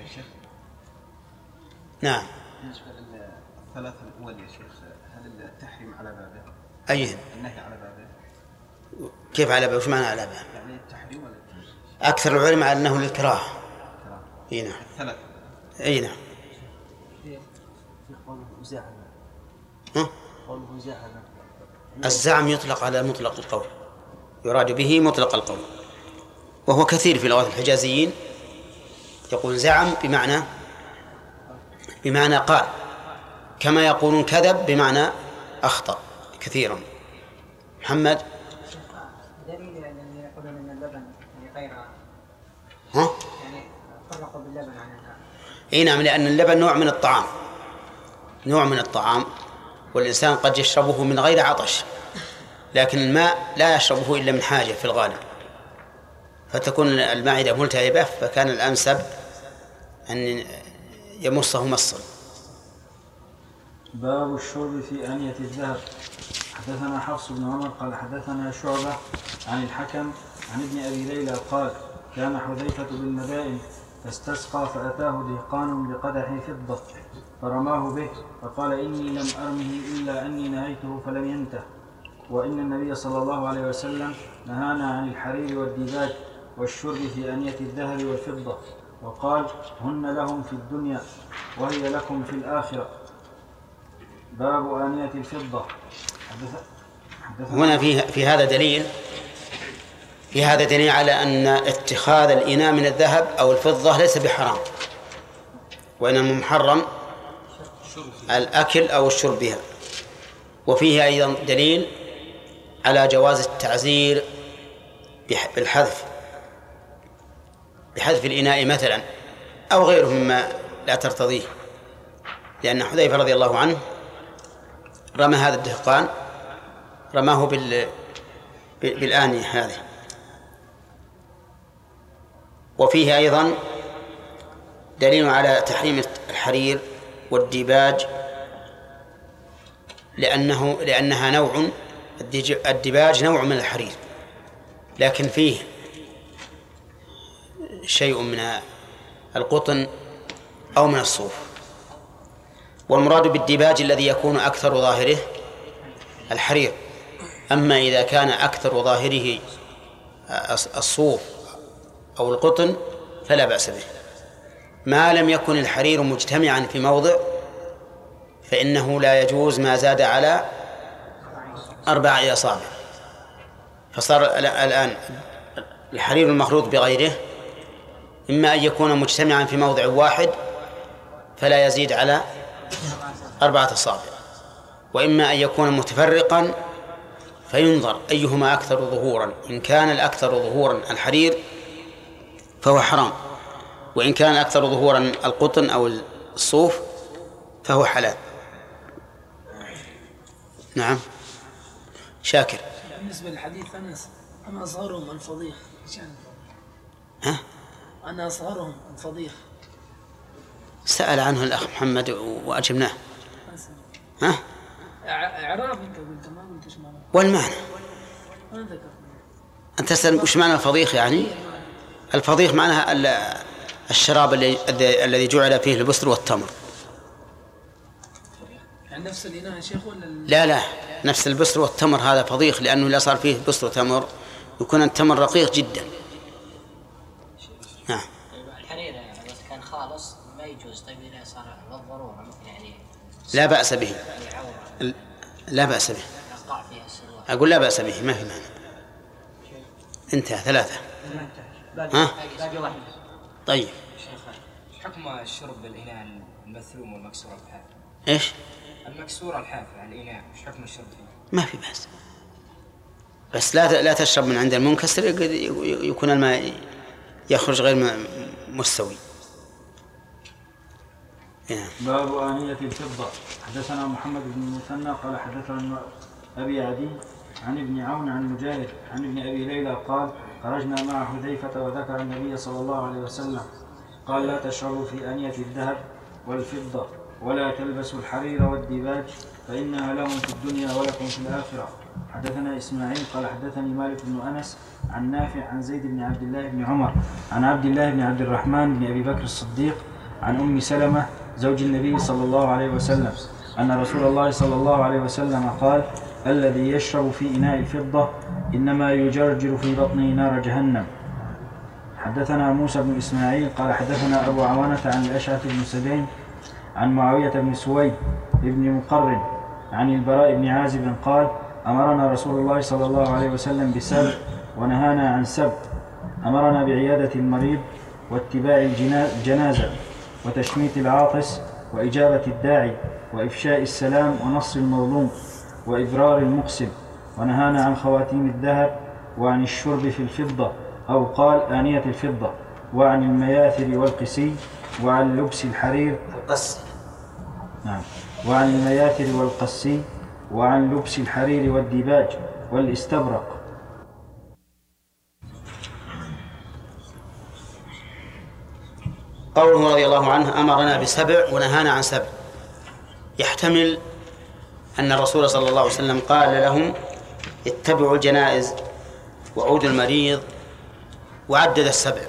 نعم. بالنسبة للثلاثة الأول يا شيخ، هل التحريم على بابه؟ أي النهي على بابه؟ كيف على بابه؟ وش معنى على بابه؟ يعني التحريم ولا التنزيه؟ أكثر العلماء على أنه للكراهة. أي نعم. الثلاثة. أي نعم. في قوله زعم. ها؟ قوله زعم. الزعم يطلق على مطلق القول، يراد به مطلق القول، وهو كثير في لغات الحجازيين يقول زعم بمعنى بمعنى قال، كما يقولون كذب بمعنى أخطأ كثيرا. محمد. دليل يعني يقولون ان اللبن يعني غير ها؟ يعني فرقوا باللبن عن الماء. اي نعم، لأن اللبن نوع من الطعام، نوع من الطعام، والإنسان قد يشربه من غير عطش، لكن الماء لا يشربه إلا من حاجة في الغالب، فتكون المعدة ملتهبة، فكان الأنسب أن يمصه مصا. باب الشرب في آنية الذهب. حدثنا حفص بن عمر قال حدثنا شعبة عن الحكم عن ابن أبي ليلى قال كان حذيفة بالمدائن فاستسقى فأتاه دهقان بقدح فضة فرماه به فقال إني لم أرمه إلا أني نهيته فلم ينته، وإن النبي صلى الله عليه وسلم نهانا عن الحرير والديباج والشرب في آنية الذهب والفضة، وقال هن لهم في الدنيا وهي لكم في الآخرة. باب آنية الفضة. هنا في في هذا دليل في هذا دليل على أن اتخاذ الإناء من الذهب أو الفضة ليس بحرام، وإنما محرم الأكل أو الشرب بها. وفيه أيضا دليل على جواز التعزير بالحذف بحذف الإناء مثلا أو غيره مما لا ترتضيه، لأن حذيفة رضي الله عنه رمى هذا الدهقان رماه بال بالآنية هذه. وفيه أيضا دليل على تحريم الحرير والديباج، لأنه لأنها نوع، الديباج نوع من الحرير لكن فيه شيء من القطن أو من الصوف. والمراد بالديباج الذي يكون أكثر ظاهره الحرير، أما إذا كان أكثر ظاهره الصوف أو القطن فلا بأس به، ما لم يكن الحرير مجتمعا في موضع فإنه لا يجوز ما زاد على أربعة أصابع، فصار الآن الحرير المخلوط بغيره إما أن يكون مجتمعا في موضع واحد فلا يزيد على أربعة أصابع، وإما أن يكون متفرقا فينظر أيهما أكثر ظهورا. إن كان الأكثر ظهورا الحرير فهو حرام، وإن كان الأكثر ظهورا القطن أو الصوف فهو حلال. نعم. شاكر. بالنسبة للحديث أنس أنا أصغرهم الفضيح، ها؟ أنا أصغرهم الفضيح. سأل عنه الأخ محمد وأجبناه. ها؟ إعراب أنت قلت ما قلتش معنى. والمعنى؟ ما ذكرت. أنت تسأل وش معنى الفضيح يعني؟ الفضيح معناها الشراب الذي جعل فيه البسر والتمر. يعني نفس الإناء يا شيخ ولا؟ لا لا، نفس البسر والتمر هذا فضيح، لأنه إذا صار فيه بسر وتمر يكون التمر رقيق جدا. نعم. الحرير إذا كان خالص ما يجوز، طيب إذا صار للضرورة يعني لا بأس به. لا بأس به. أقول لا بأس به، ما في معنى. انتهى. ثلاثة. ها؟ طيب. حكم الشرب بالإناء المثلوم والمكسور الحافة؟ إيش؟ المكسور الحافة على الإناء، إيش حكم الشرب فيه؟ ما في بأس، بس لا لا تشرب من عند المنكسر، يكون الماء يخرج غير مستوي. باب آنية الفضة. حدثنا محمد بن المثنى قال حدثنا أبي عدي عن ابن عون عن مجاهد عن ابن أبي ليلى قال خرجنا مع حذيفة وذكر النبي صلى الله عليه وسلم قال لا تشربوا في آنية الذهب والفضة ولا تلبسوا الحرير والديباج فإنها لهم في الدنيا ولكم في الآخرة. حدثنا إسماعيل قال حدثني مالك بن أنس عن نافع عن زيد بن عبد الله بن عمر عن عبد الله بن عبد الرحمن بن أبي بكر الصديق عن أم سلمة زوج النبي صلى الله عليه وسلم أن رسول الله صلى الله عليه وسلم قال الذي يشرب في إناء الفضة إنما يجرجر في بطنه نار جهنم. حدثنا موسى بن إسماعيل قال حدثنا أبو عوانة عن الأشعث بن سدين عن معاوية بن سويد بن مقرن عن البراء بن عازب قال أمرنا رسول الله صلى الله عليه وسلم بسبع ونهانا عن سبع، أمرنا بعيادة المريض واتباع الجنازة وتشميت العاطس وإجابة الداعي وإفشاء السلام ونصر المظلوم وإبرار المقسم، ونهانا عن خواتيم الذهب وعن الشرب في الفضة أو قال آنية الفضة وعن المياثر والقسي وعن لبس الحرير القسي. نعم. وعن المياثر والقسي وعن لبس الحرير والديباج والاستبرق. قوله رضي الله عنه أمرنا بسبع ونهانا عن سبع، يحتمل أن الرسول صلى الله عليه وسلم قال لهم اتبعوا الجنائز وعودوا المريض وعدد السبع،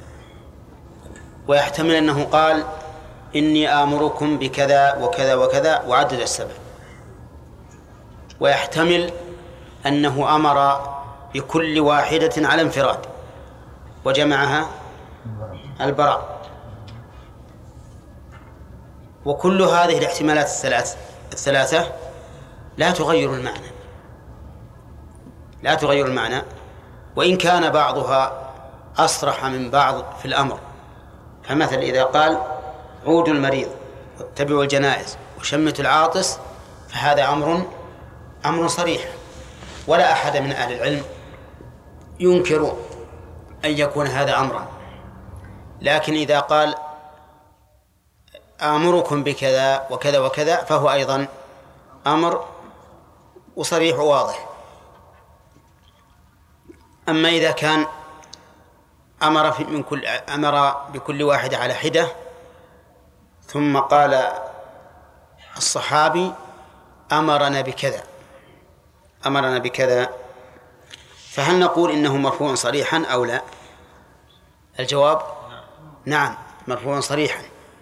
ويحتمل أنه قال إني آمركم بكذا وكذا وكذا وعدد السبع، ويحتمل أنه أمر بكل واحدة على انفراد وجمعها البراء. وكل هذه الاحتمالات الثلاث الثلاثة لا تغير المعنى لا تغير المعنى وإن كان بعضها أصرح من بعض في الأمر. فمثل إذا قال عودوا المريض واتبعوا الجنائز وشمتوا العاطس فهذا أمر أمر صريح، ولا أحد من أهل العلم ينكر أن يكون هذا أمرا. لكن إذا قال آمركم بكذا وكذا وكذا فهو أيضا أمر وصريح وواضح. أما إذا كان أمر في من كل أمر بكل واحد على حدة ثم قال الصحابي أمرنا بكذا أمرنا بكذا فهل نقول إنه مرفوع صريحا أو لا؟ الجواب نعم، مرفوع صريحا،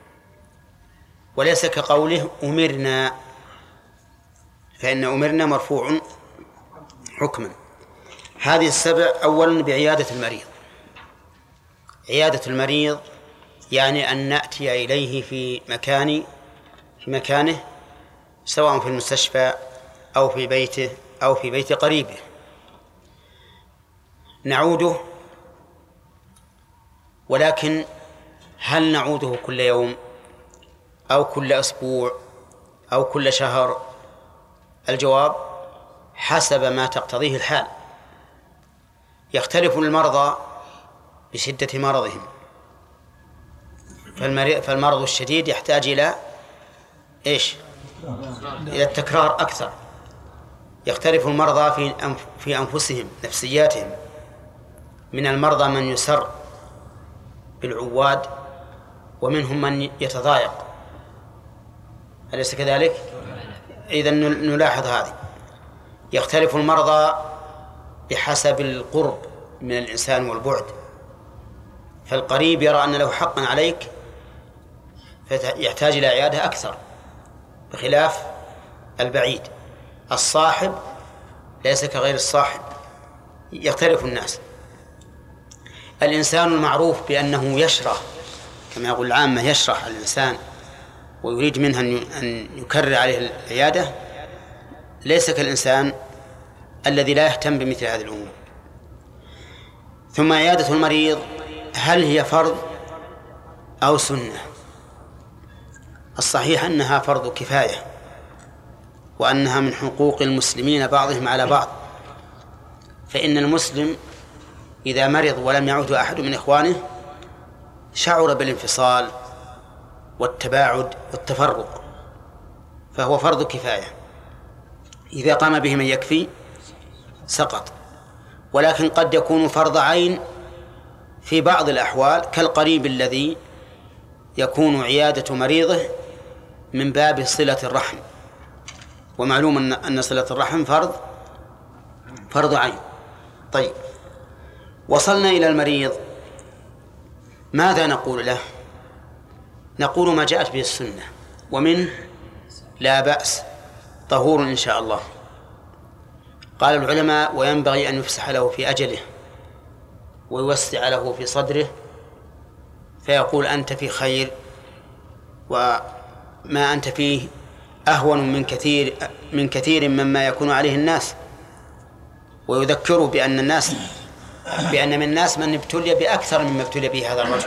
وليس كقوله أمرنا، فإن أمرنا مرفوع حكما. هذه السبع أولا بعيادة المريض. عيادة المريض يعني أن نأتي إليه في مكان في مكانه سواء في المستشفى أو في بيته أو في بيت قريبه نعوده، ولكن هل نعوده كل يوم أو كل أسبوع أو كل شهر؟ الجواب حسب ما تقتضيه الحال. يختلف المرضى بشدة مرضهم، فالمرض الشديد يحتاج إلى إيش؟ إلى التكرار أكثر. يختلف المرضى في في أنفسهم نفسياتهم، من المرضى من يسر بالعواد ومنهم من يتضايق، أليس كذلك؟ إذن نلاحظ هذه. يختلف المرضى بحسب القرب من الإنسان والبعد، فالقريب يرى أن له حقا عليك فيحتاج إلى عيادة أكثر، بخلاف البعيد. الصاحب ليس كغير الصاحب، يختلف الناس. الإنسان المعروف بأنه يشرح، كما يقول العامة يشرح الإنسان ويريد منها أن يكرر عليه العيادة، ليس كالإنسان الذي لا يهتم بمثل هذه الأمور. ثم عيادة المريض هل هي فرض أو سنة؟ الصحيح أنها فرض كفاية، وأنها من حقوق المسلمين بعضهم على بعض. فإن المسلم إذا مرض ولم يعده أحد من إخوانه شعر بالانفصال والتباعد والتفرق، فهو فرض كفاية، إذا قام به من يكفي سقط. ولكن قد يكون فرض عين في بعض الأحوال، كالقريب الذي يكون عيادة مريضه من باب صلة الرحم، ومعلوم أن صلة الرحم فرض فرض عين. طيب، وصلنا إلى المريض، ماذا نقول له؟ نقول ما جاءت به السنة، ومنه لا بأس، طهور إن شاء الله. قال العلماء: وينبغي أن يفسح له في أجله ويوسع له في صدره، فيقول أنت في خير، وما أنت فيه أهون من كثير من كثير مما يكون عليه الناس، ويذكره بأن الناس بأن من الناس من ابتلي بأكثر مما ابتلي به هذا الرجل،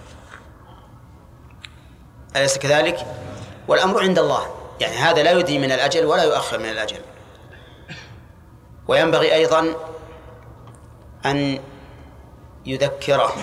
أليس كذلك؟ والأمر عند الله، يعني هذا لا يدني من الأجل ولا يؤخر من الأجل. وينبغي أيضا أن يذكره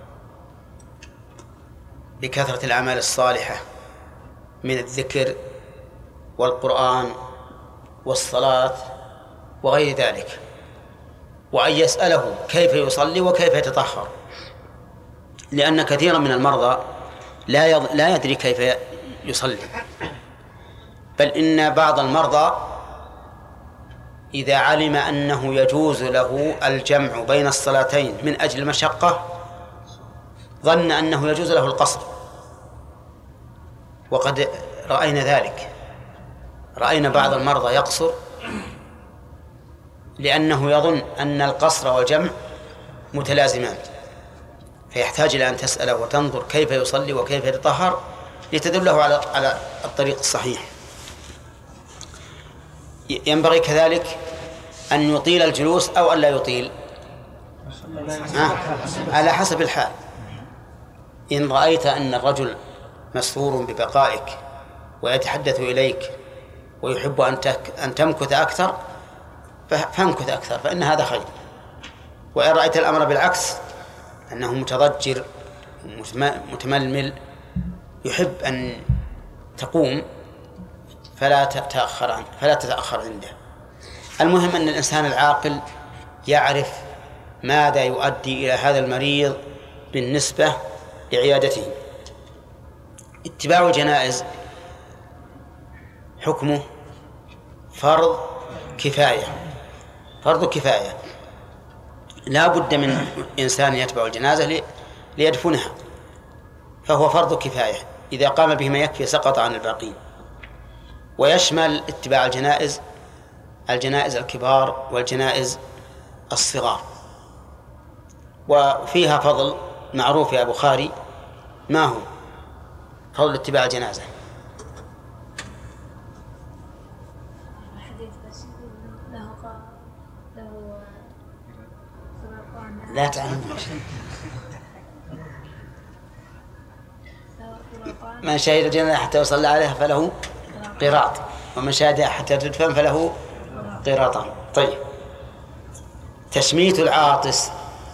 بكثرة الأعمال الصالحة من الذكر والقرآن والصلاة وغير ذلك، وأن يسأله كيف يصلي وكيف يتطهر، لأن كثيرا من المرضى لا لا يدري كيف يصلي. بل إن بعض المرضى إذا علم أنه يجوز له الجمع بين الصلاتين من أجل المشقة ظن أنه يجوز له القصر، وقد رأينا ذلك. رأينا بعض المرضى يقصر لأنه يظن أن القصر والجمع متلازمان، فيحتاج إلى أن تسأله وتنظر كيف يصلي وكيف يتطهر لتدله على على الطريق الصحيح. ينبغي كذلك أن يطيل الجلوس أو أن لا يطيل، آه. على حسب الحال. إن رأيت أن الرجل مسرور ببقائك ويتحدث إليك ويحب أن أن تمكث أكثر فامكث أكثر، فإن هذا خير. وإن رأيت الأمر بالعكس، أنه متضجر متململ يحب أن تقوم، فلا تتأخر عنه فلا تتأخر عنده. المهم أن الإنسان العاقل يعرف ماذا يؤدي إلى هذا المريض بالنسبة لعيادته. اتباع الجنائز حكمه فرض كفاية، فرض كفاية، لا بد من إنسان يتبع الجنازة ليدفنها، فهو فرض كفاية، إذا قام به ما يكفي سقط عن الباقين. ويشمل اتباع الجنائز الجنائز الكبار والجنائز الصغار. وفيها فضل معروف يا بخاري، ما هو فضل اتباع الجنازة؟ الحديث بس له لا تعلم. من شهد الجنة حتى يصلى عليها فله قراط، ومن شهدها حتى تدفن فله قراطان. طيب، تشميت العاطس.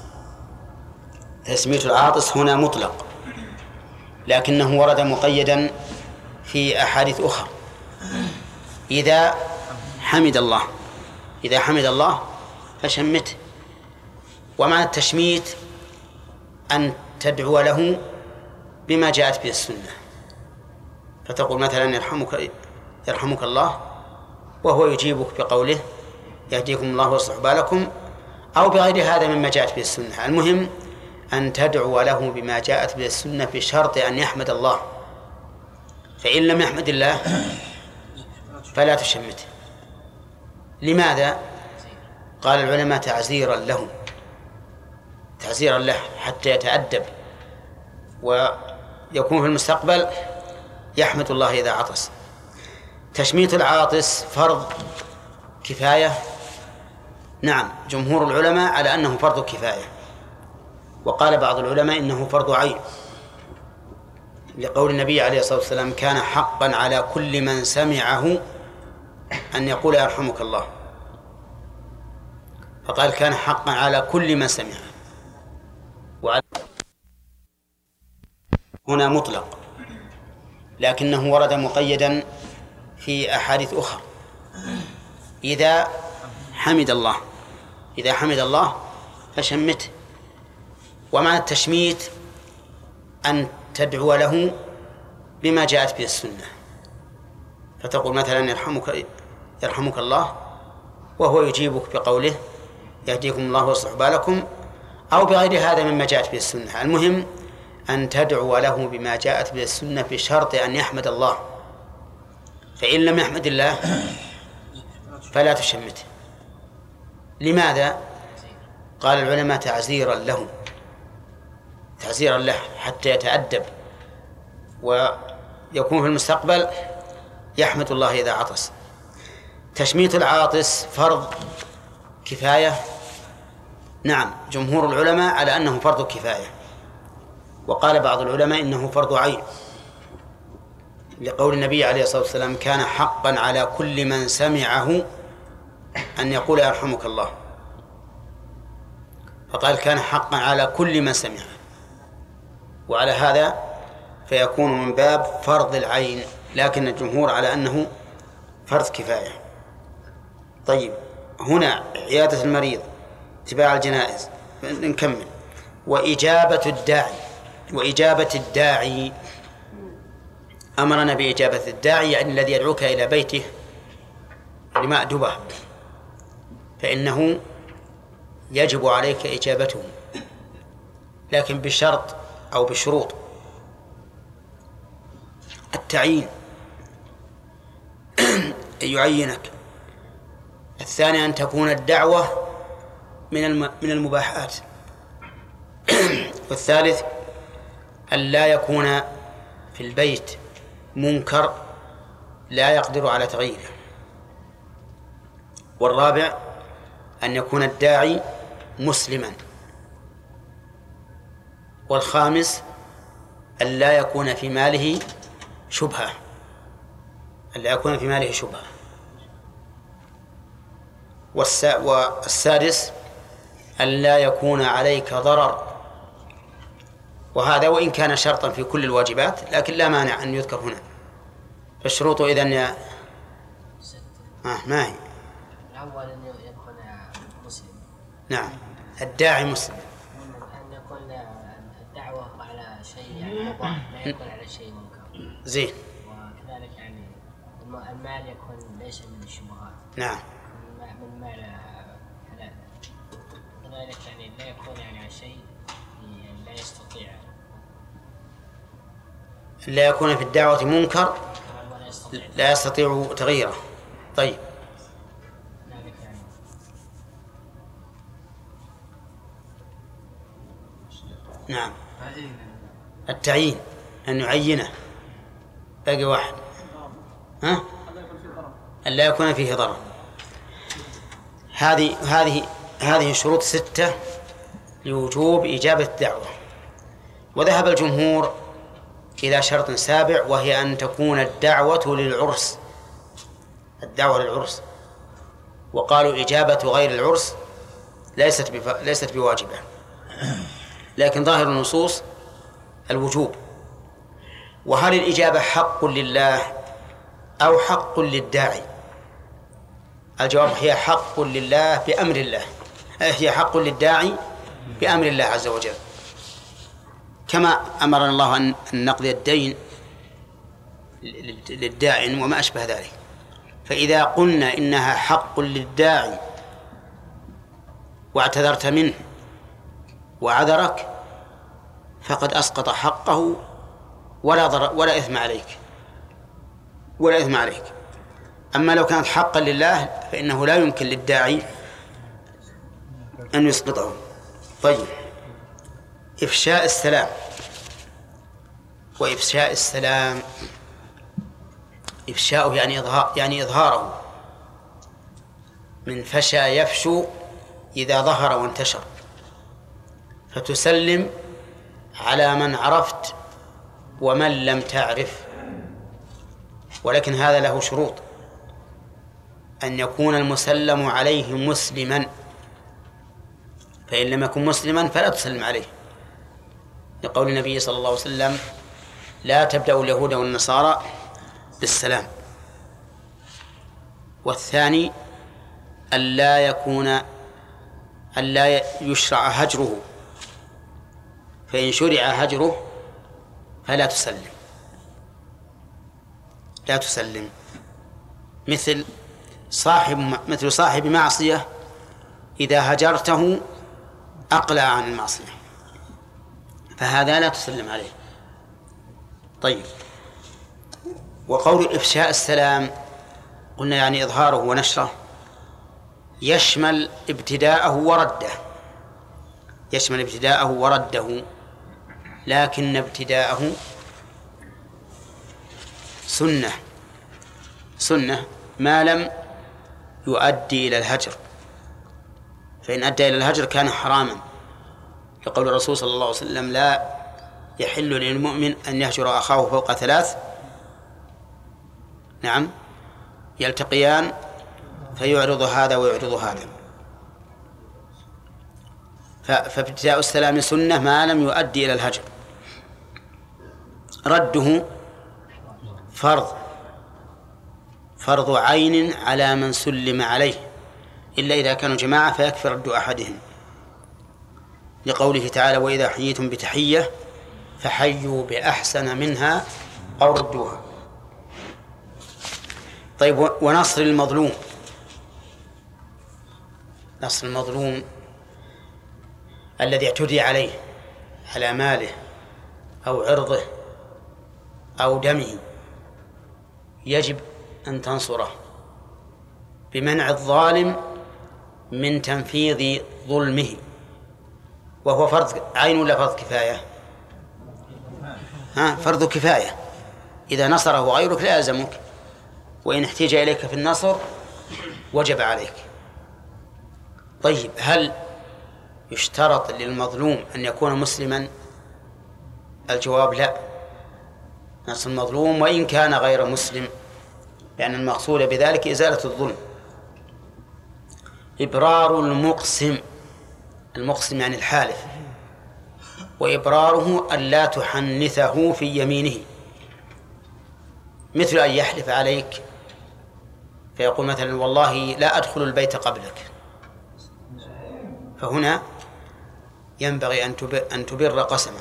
تشميت العاطس هنا مطلق، لكنه ورد مقيدا في أحاديث أخرى. إذا حمد الله إذا حمد الله فشمته. ومعنى التشميت أن تدعو له بما جاءت به السنة، فتقول مثلا يرحمك يرحمك الله، وهو يجيبك بقوله يهديكم الله ويصلح بالكم، أو بغير هذا مما جاءت به السنة. المهم أن تدعو له بما جاءت به السنة بشرط أن يحمد الله، فإن لم يحمد الله فلا تشمته. لماذا؟ قال العلماء تعزيرا له تعزيرا له حتى يتأدب ويكون في المستقبل يحمد الله إذا عطس. تشميت العاطس فرض كفاية. نعم، جمهور العلماء على أنه فرض كفاية، وقال بعض العلماء إنه فرض عين، لقول النبي عليه الصلاة والسلام كان حقا على كل من سمعه أن يقول يرحمك الله، فقال كان حقا على كل من سمعه. وعلى هنا مطلق، لكنه ورد مقيدا في أحاديث أخرى. إذا حمد الله إذا حمد الله فشمته. ومعنى التشميت أن تدعو له بما جاءت به السنة، فتقول مثلا يرحمك يرحمك الله، وهو يجيبك بقوله يهديكم الله ويصلح بالكم، أو بغير هذا مما جاءت به السنة. المهم أن تدعو له بما جاءت به السنة بشرط أن يحمد الله، فإن لم يحمد الله فلا تشمته. لماذا؟ قال العلماء تعزيرا له تعزيرا له حتى يتأدب ويكون في المستقبل يحمد الله إذا عطس. تشميت العاطس فرض كفاية. نعم، جمهور العلماء على أنه فرض كفاية، وقال بعض العلماء إنه فرض عين، لقول النبي عليه الصلاة والسلام كان حقا على كل من سمعه أن يقول يرحمك الله، فقال كان حقا على كل من سمعه. وعلى هذا فيكون من باب فرض العين، لكن الجمهور على أنه فرض كفاية. طيب، هنا عيادة المريض، اتباع الجنائز، نكمل. وإجابة الداعي وإجابة الداعي أمرنا بإجابة الداعي، يعني الذي يدعوك إلى بيته لمأدبة، فإنه يجب عليك إجابته، لكن بشرط أو بشروط. التعيين يعينك. الثاني أن تكون الدعوة من من المباحات. والثالث أن لا يكون في البيت منكر لا يقدر على تغييره. والرابع أن يكون الداعي مسلما. والخامس أن لا يكون في ماله شبهة أن لا يكون في ماله شبهة. والسادس أن لا يكون عليك ضرر، وهذا وإن كان شرطا في كل الواجبات لكن لا مانع أن يذكر هنا. فالشروط إذن يا آه ما هي؟ الأول أن يكون مسلم. نعم، الداعي مسلم. أن يكون الدعوة على شيء يعني مباح، لا يكون على شيء منكر. زين. وكذلك يعني المال يكون ليس من الشبهات. نعم. من مال حلال. كذلك يعني لا يكون يعني على شيء يعني لا يستطيع. لا يكون في الدعوة منكر لا يستطيع تغييره. طيب. نعم، التعيين أن يعينه. باقي واحد. ها؟ أن لا يكون فيه ضرر. هذه هذه هذه شروط ستة لوجوب إجابة الدعوة. وذهب الجمهور إلى شرط سابع، وهي أن تكون الدعوة للعرس، الدعوة للعرس، وقالوا إجابة غير العرس ليست بف... ليست بواجبة، لكن ظاهر النصوص الوجوب. وهل الإجابة حق لله أو حق للداعي؟ الجواب هي حق لله بأمر الله، هي حق للداعي بأمر الله عز وجل، كما أمرنا الله أن نقضي الدين للداعٍ وما أشبه ذلك. فإذا قلنا إنها حق للداعي واعتذرت منه وعذرك فقد أسقط حقه ولا ضر ولا إثم عليك ولا إثم عليك. أما لو كانت حقا لله فإنه لا يمكن للداعي أن يسقطه. طيب، إفشاء السلام. وإفشاء السلام إفشاؤه يعني إظهار يعني إظهاره، من فشى يفشو إذا ظهر وانتشر، فتسلم على من عرفت ومن لم تعرف، ولكن هذا له شروط: أن يكون المسلم عليه مسلما، فإن لم يكن مسلما فلا تسلم عليه، لقول النبي صلى الله عليه وسلم: لا تبدأوا اليهود والنصارى بالسلام. والثاني ألا يكون ألا يشرع هجره، فإن شرع هجره فلا تسلم لا تسلم مثل صاحب مثل صاحب معصية إذا هجرته أقلع عن المعصية، فهذا لا تسلم عليه. طيب، وقول إفشاء السلام قلنا يعني إظهاره ونشره، يشمل ابتداءه ورده يشمل ابتداءه ورده لكن ابتداءه سنة سنة ما لم يؤدي إلى الهجر، فإن أدى إلى الهجر كان حراما، لقول الرسول صلى الله عليه وسلم: لا يحل للمؤمن أن يهجر أخاه فوق ثلاث، نعم، يلتقيان فيعرض هذا ويعرض هذا. فابتداء السلام سنة ما لم يؤدي إلى الهجر. رده فرض فرض عين على من سلم عليه، إلا إذا كانوا جماعة فيكفي رد أحدهم، لقوله تعالى: وإذا حييتم بتحية فحيوا بأحسن منها أو ردوها. طيب، ونصر المظلوم. نصر المظلوم الذي اعتدي عليه على ماله أو عرضه أو دمه، يجب أن تنصره بمنع الظالم من تنفيذ ظلمه، وهو فرض عين ولا فرض كفاية؟ ها، فرض كفاية. إذا نصره غيرك لا يلزمك، وإن احتاج إليك في النصر وجب عليك. طيب، هل يشترط للمظلوم أن يكون مسلما؟ الجواب لا، نصر المظلوم وإن كان غير مسلم، لأن المقصود بذلك إزالة الظلم. إبرار المقسم، المقسم يعني الحالف، وإبراره ألا تحنثه في يمينه، مثل أن يحلف عليك فيقول مثلا: والله لا أدخل البيت قبلك، فهنا ينبغي أن تبر قسمه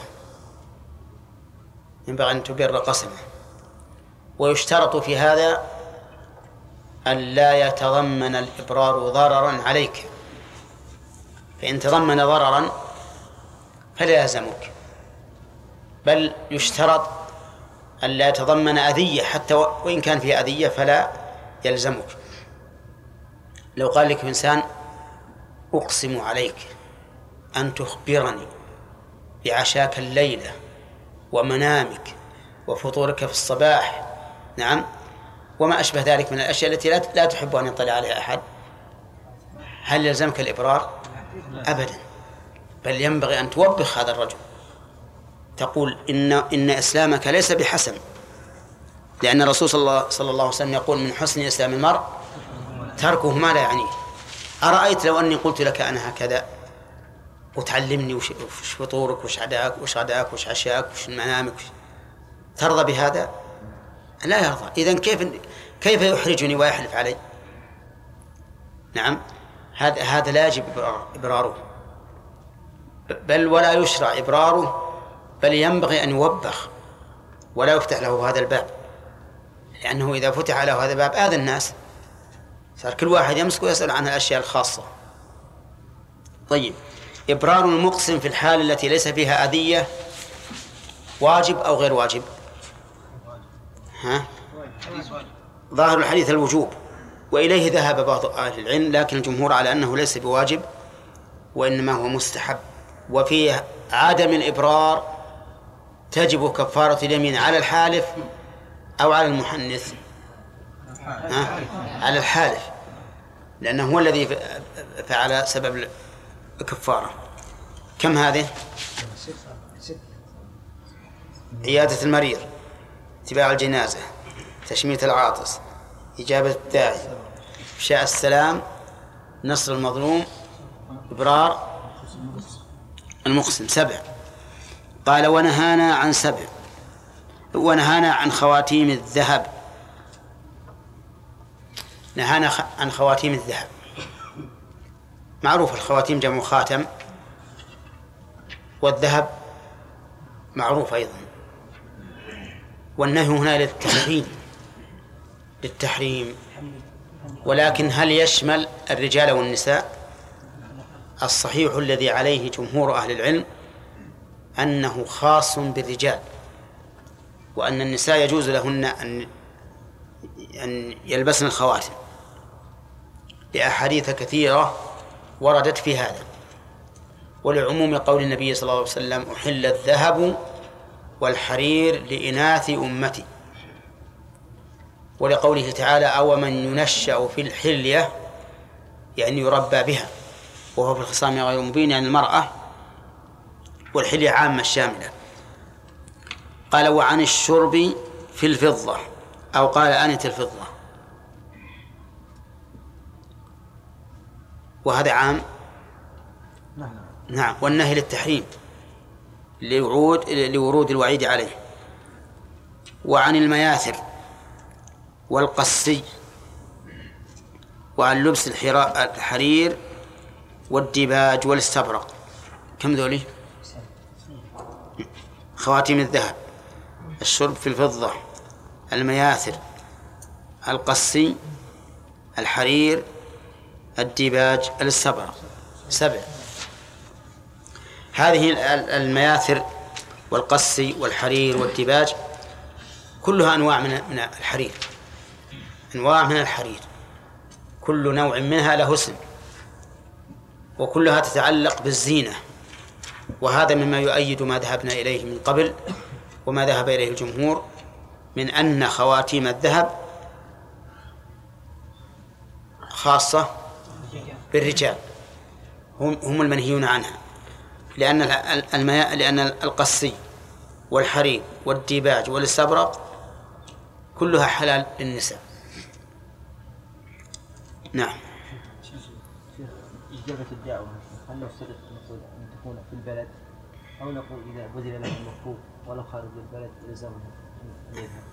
ينبغي أن تبر قسمه ويشترط في هذا أن لا يتضمن الإبرار ضررا عليك، فإن تضمن ضررا فلا يلزمك، بل يشترط أن لا يتضمن أذية، حتى وإن كان فيها أذية فلا يلزمك. لو قال لك إنسان: أقسم عليك أن تخبرني بعشاك الليلة ومنامك وفطورك في الصباح، نعم، وما أشبه ذلك من الأشياء التي لا تحب أن يطلع عليها أحد، هل يلزمك الإبرار؟ أبدا بل ينبغي أن توبخ هذا الرجل، تقول إن إن إسلامك ليس بحسن، لأن الرسول صلى الله, صلى الله عليه وسلم يقول من حسن إسلام المرء تركه ما لا يعنيه. أرأيت لو أني قلت لك أنا هكذا وتعلمني وش فطورك وش عداك وش غداك وش عشاك وش منامك وش... ترضى بهذا؟ لا يرضى. إذن كيف كيف يحرجني ويحلف علي؟ نعم، هذا هذا لا يجب إبراره، بل ولا يشرع إبراره، بل ينبغي أن يوبخ ولا يفتح له هذا الباب، لأنه إذا فتح له هذا الباب آذى الناس، صار كل واحد يمسك ويسأل عن الأشياء الخاصة. طيب، إبرار المقسم في الحال التي ليس فيها أذية واجب أو غير واجب؟ ها؟ ظاهر الحديث الوجوب، وإليه ذهب بعض أهل العلم، لكن الجمهور على أنه ليس بواجب وإنما هو مستحب. وفي عدم الإبرار تجب كفارة اليمين على الحالف أو على المحنث؟ ها؟ على الحالف، لأنه هو الذي فعل سبب الكفارة. كم هذه؟ عيادة المريض، اتباع الجنازة، تشميت العاطس، إجابة الداعي، إفشاء السلام، نصر المظلوم، إبرار المقسم. سبع. قال ونهانا عن سبع، ونهانا عن خواتيم الذهب. نهانا عن خواتيم الذهب، معروف الخواتيم جمع خاتم، والذهب معروف أيضا. والنهي هنا للتحريم للتحريم ولكن هل يشمل الرجال والنساء؟ الصحيح الذي عليه جمهور أهل العلم أنه خاص بالرجال، وأن النساء يجوز لهن أن أن يلبسن الخواتم، لأحاديث كثيرة وردت في هذا، ولعموم قول النبي صلى الله عليه وسلم أحل الذهب والحرير لإناث أمتي، ولقوله تعالى أو من ينشأ في الحلية يعني يربى بها، وهو في الخصام غير مبين، يعني المرأة، والحلية عامة الشاملة. قال وعن الشرب في الفضة، أو قال آنية الفضة، وهذا عام. نعم، والنهي للتحريم لورود لورود الوعيد عليه. وعن المياثر والقسي، وعن لبس الحرير والديباج والاستبرق. كم ذولي؟ خواتيم الذهب، الشرب في الفضة، المياثر، القسي، الحرير، الديباج، الاستبرق. سبع. هذه المياثر والقسي والحرير والديباج كلها أنواع من الحرير، أنواع من الحرير، كل نوع منها له اسم، وكلها تتعلق بالزينة، وهذا مما يؤيد ما ذهبنا إليه من قبل وما ذهب إليه الجمهور من أن خواتيم الذهب خاصة بالرجال، هم هم المنهيون عنها، لأن المياه لأن القسي والحرير والديباج والاستبرق كلها حلال للنساء. نعم. إجابة الدعوة هل نشترط نقول أن تكون في البلد، أو نقول إذا بذل له المفروض ولو خارج البلد يلزمه أن يذهب؟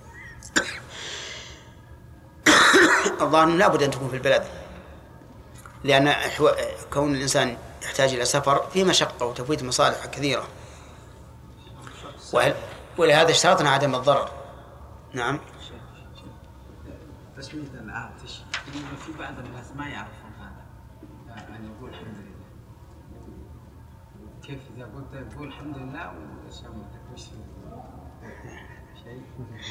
الظاهر لا بد أن تكون في البلد، لأن كون الإنسان يحتاج إلى سفر فيه مشقة وتفويت مصالح كثيرة، ولهذا اشترطنا عدم الضرر. نعم. تسمية العاطش في بعض الناس ما يعرفون هذا، أن يقول الحمد لله. كيف إذا قلت تقول الحمد لله وشمتك وش شيء؟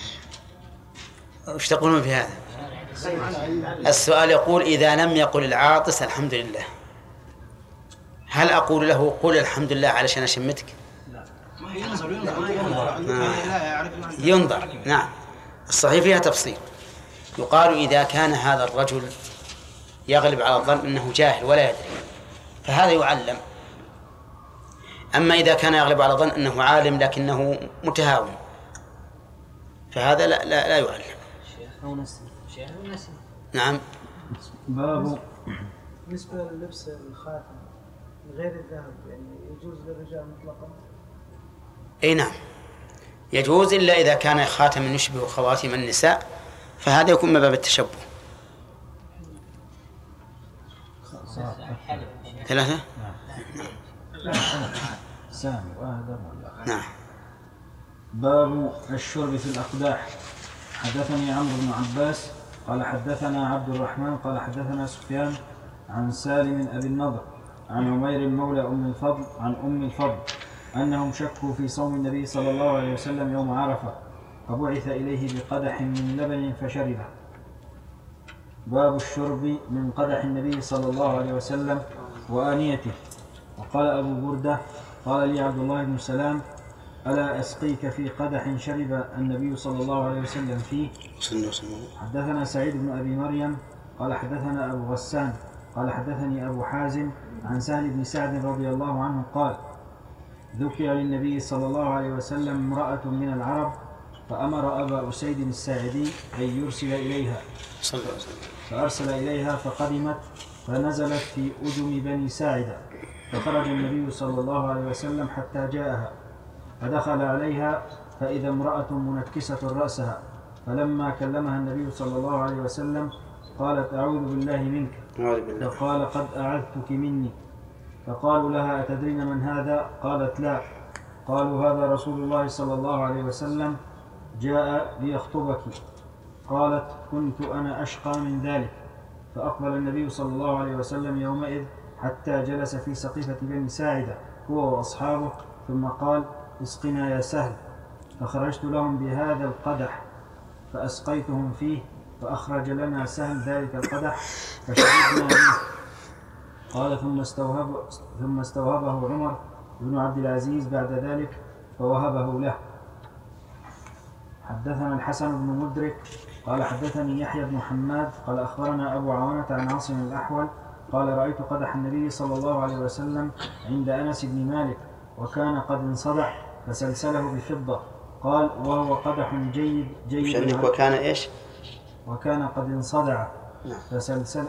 وش تقولون في هذا؟ السؤال يقول إذا لم يقل العاطس الحمد لله، هل أقول له قل الحمد لله علشان أشمتك؟ لا، ما ينظر ينظر ينظر. نعم، الصحيح فيها تفصيل. يقال إذا كان هذا الرجل يغلب على الظن أنه جاهل ولا يدري، فهذا يعلم أما إذا كان يغلب على ظن أنه عالم لكنه متهاون فهذا لا لا, لا يعلم. أو نسي. شيخ نسي. نعم. باب بالنسبة للبس الخاتم غير الذهب يعني يجوز للرجال مطلقا؟ أي نعم يجوز، إلا إذا كان خاتم يشبه خواتم النساء فهذا يكون من باب التشبه. ثلاثة. سامي وآدم ولا. نعم. باب الشرب في الأقداح. حدثني عمرو بن عباس قال حدثنا عبد الرحمن قال حدثنا سفيان عن سالم أبي النضر عن عمير مولى أم الفضل عن أم الفضل أنهم شكوا في صوم النبي صلى الله عليه وسلم يوم عرفة فبعث إليه بقدح من لبن فشربه. باب الشرب من قدح النبي صلى الله عليه وسلم وآنيته. وقال أبو بردة قال لي عبد الله بن سلام ألا أسقيك في قدح شرب النبي صلى الله عليه وسلم فيه. حدثنا سعيد بن أبي مريم قال حدثنا أبو غسان قال حدثني أبو حازم عن سهل بن سعد رضي الله عنه قال ذكر للنبي صلى الله عليه وسلم امرأة من العرب فأمر أبا أسيد الساعدي أن يرسل إليها فأرسل إليها فقدمت فنزلت في أدم بني ساعدة فخرج النبي صلى الله عليه وسلم حتى جاءها فدخل عليها فإذا امرأة منكسة رأسها فلما كلمها النبي صلى الله عليه وسلم قالت أعوذ بالله منك فقال قد أعذتك مني فقالوا لها أتدرين من هذا؟ قالت لا. قالوا هذا رسول الله صلى الله عليه وسلم جاء ليخطبك. قالت كنت أنا أشقى من ذلك. فأقبل النبي صلى الله عليه وسلم يومئذ حتى جلس في سقيفة بني ساعدة هو وأصحابه ثم قال اسقنا يا سهل. فخرجت لهم بهذا القدح فأسقيتهم فيه فأخرج لنا سهل ذلك القدح فشربنا منه. قال ثم استوهب ثم استوهبه عمر بن عبد العزيز بعد ذلك فوهبه له. حدثنا الحسن بن مدرك قال حدثني يحيى بن حماد قال أخبرنا أبو عوانة عن عاصم الأحول قال رأيت قدح النبي صلى الله عليه وسلم عند أنس بن مالك وكان قد انصدع فسلسله بفضة. قال وهو قدح جيد جيد وكان إيش؟ وكان قد انصدع فسلسل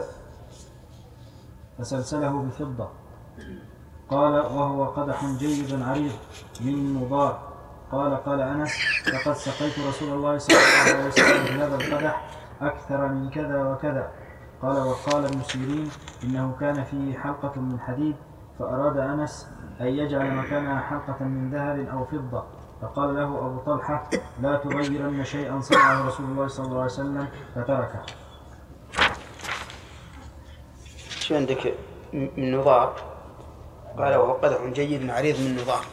فسلسله بفضة. قال وهو قدح جيد عريض من مضار. قال قال أنس لقد سقيت رسول الله صلى الله عليه وسلم بهذا القدح أكثر من كذا وكذا. قال وقال ابن سيرين إنه كان فيه حلقة من حديد فأراد أنس أن يجعل مكانها حلقة من ذهب أو فضة فقال له أبو طلحة لا تغيرن شيئا صنعه رسول الله صلى الله عليه وسلم فتركه. شو عندك من نضار؟ قال وهو قدح جيد عريض من نضار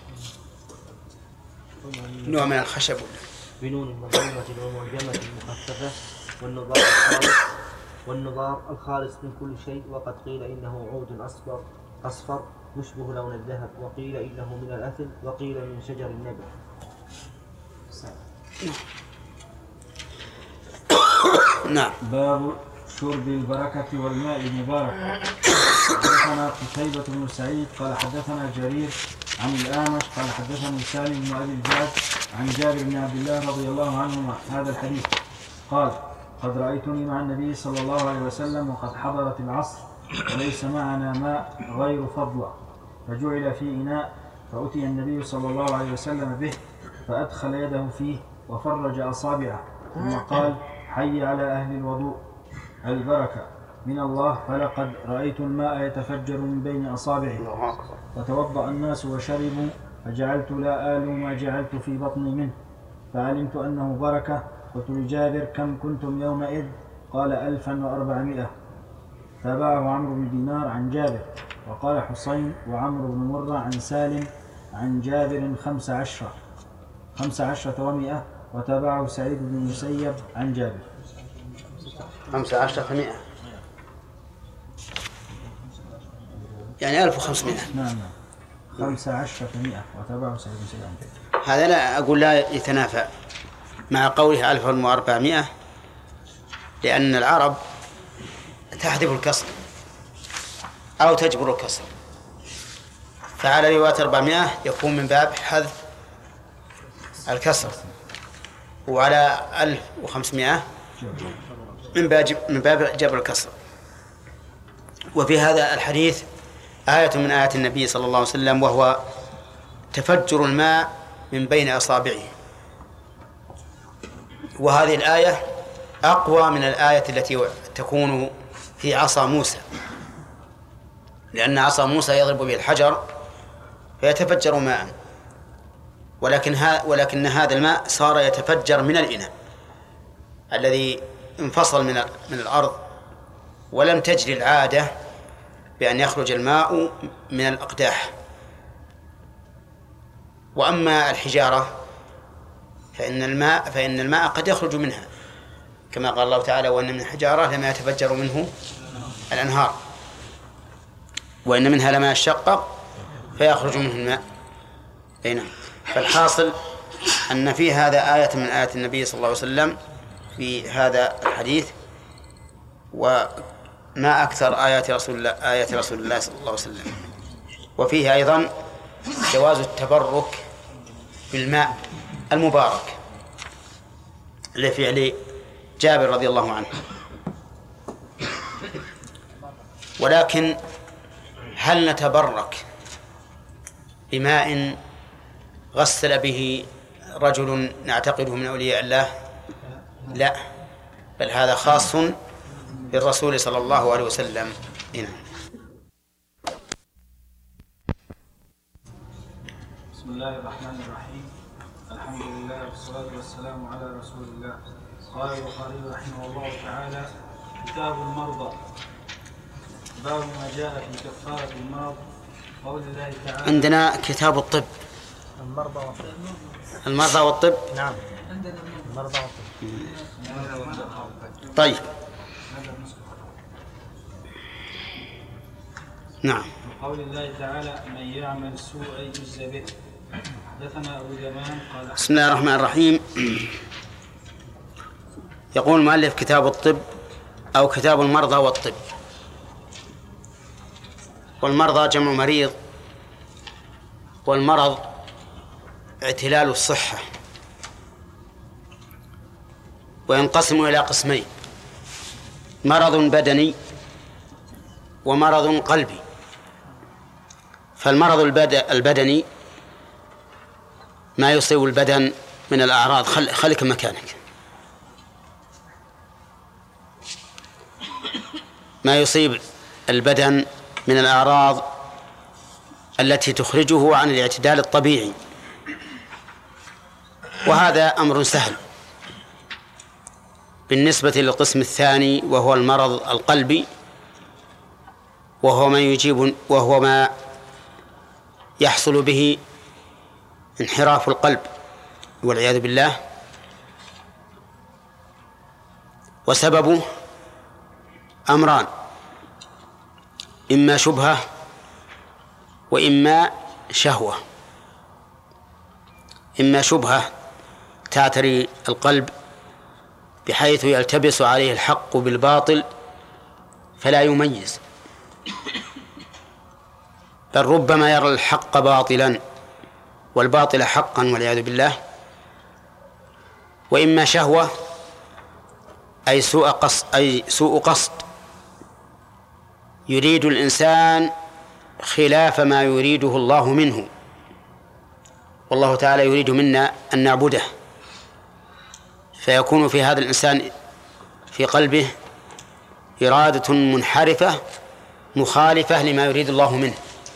نوع من الخشب بنون المضمومة ومعجمة مخففة والنضار الخالص والنضار الخالص من كل شيء. وقد قيل إنه عود أصفر أصفر يشبه لون الذهب وقيل إنه من الأثل وقيل من شجر النبل. نعم. باب شرب البركة والماء المبارك. حدثنا قتيبة بن سعيد قال حدثنا جرير عن الأعمش قال حدثني سالم بن أبي الجعد عن جابر بن عبد الله رضي الله عنهما هذا الحديث قال قد رأيتني مع النبي صلى الله عليه وسلم وقد حضرت العصر وليس معنا ماء غير فضلة فجعل في إناء فأتي النبي صلى الله عليه وسلم به فأدخل يده فيه وفرج أصابعه ثم قال حي على أهل الوضوء البركة من الله فلقد رأيت الماء يتفجر من بين أصابعه. فتوضأ الناس وشربوا فجعلت لا آل ما جعلت في بطني منه فعلمت أنه بركة. قلت لجابر كم كنتم يومئذ؟ قال ألفا وأربعمائة. تابعه عمرو بن دينار عن جابر وقال حسين وعمرو بن مرة عن سالم عن جابر خمس عشرة خمس عشرة ومئة. وتابعه سعيد بن المسيب عن جابر خمس عشرة مئة يعني ألف وخمسمائة. نعم خمس عشرة مئة. وتابعه سعيد بن المسيب عن جابر. هذا لا أقول لا يتنافى مع قوله ألف وأربعمائة لأن العرب تحذف الكسر أو تجبر الكسر فعلى رواية أربعمائة يكون من باب حذف الكسر، وعلى ألف وخمسمائة من باب من باب جبر الكسر. وفي هذا الحديث آية من آيات النبي صلى الله عليه وسلم، وهو تفجر الماء من بين أصابعه. وهذه الآية أقوى من الآية التي تكون في عصا موسى، لأن عصا موسى يضرب به الحجر فيتفجر ماء، ولكن ها ولكن هذا الماء صار يتفجر من الإناء الذي انفصل من من الأرض، ولم تجري العادة بأن يخرج الماء من الأقداح. وأما الحجارة فإن الماء فإن الماء قد يخرج منها، كما قال الله تعالى: وإن من الحجارة لما يتفجر منه الأنهار، وإن منها لما يشقق فيخرج منه الماء. أي نعم. فالحاصل أن في هذا آية من آيات النبي صلى الله عليه وسلم في هذا الحديث، وما أكثر آيات رسول الله آيات رسول الله صلى الله عليه وسلم. وفيه أيضا جواز التبرك بالماء المبارك لفعل جابر رضي الله عنه. ولكن هل نتبرك بماء غسل به رجل نعتقده من أولياء الله؟ لا، بل هذا خاص بالرسول صلى الله عليه وسلم. هنا. بسم الله الرحمن الرحيم. الحمد لله والصلاة والسلام على رسول الله. قال البخاري رحمه الله تعالى: كتاب المرضى، باب ما جاء في كفارة المرض. قول الله تعالى: عندنا كتاب الطب، المرضى والطب. المرضى والطب. نعم، المرضى والطب. طيب، نعم. قول الله تعالى: من يعمل سوءا يجزى به. حدثنا أبو اليمان قال: بسم الله الرحمن الرحيم. يقول المؤلف: كتاب الطب أو كتاب المرضى والطب. والمرضى جمع مريض، والمرض اعتلال الصحة، وينقسم إلى قسمين: مرض بدني ومرض قلبي. فالمرض البدني ما يصيب البدن من الأعراض. خل خليك مكانك. ما يصيب البدن من الأعراض التي تخرجه عن الاعتدال الطبيعي، وهذا أمر سهل. بالنسبة للقسم الثاني وهو المرض القلبي، وهو ما يجيب وهو ما يحصل به انحراف القلب والعياذ بالله، وسببه أمران: إما شبهة وإما شهوة. إما شبهة تعتري القلب بحيث يلتبس عليه الحق بالباطل فلا يميز، بل ربما يرى الحق باطلا والباطل حقا والعياذ بالله. وإما شهوة أي سوء قصد أي سوء قصد يريد الإنسان خلاف ما يريده الله منه، والله تعالى يريد منا أن نعبده، فيكون في هذا الإنسان في قلبه إرادة منحرفة مخالفة لما يريد الله منه.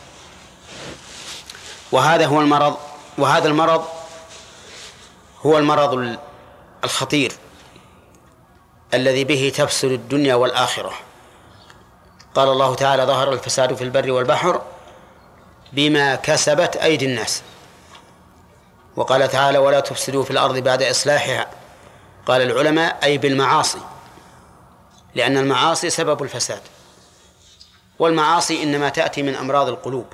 وهذا هو المرض وهذا المرض هو المرض الخطير الذي به تفسد الدنيا والآخرة. قال الله تعالى: ظهر الفساد في البر والبحر بما كسبت أيدي الناس. وقال تعالى: ولا تفسدوا في الأرض بعد إصلاحها. قال العلماء: أي بالمعاصي، لأن المعاصي سبب الفساد، والمعاصي إنما تأتي من أمراض القلوب.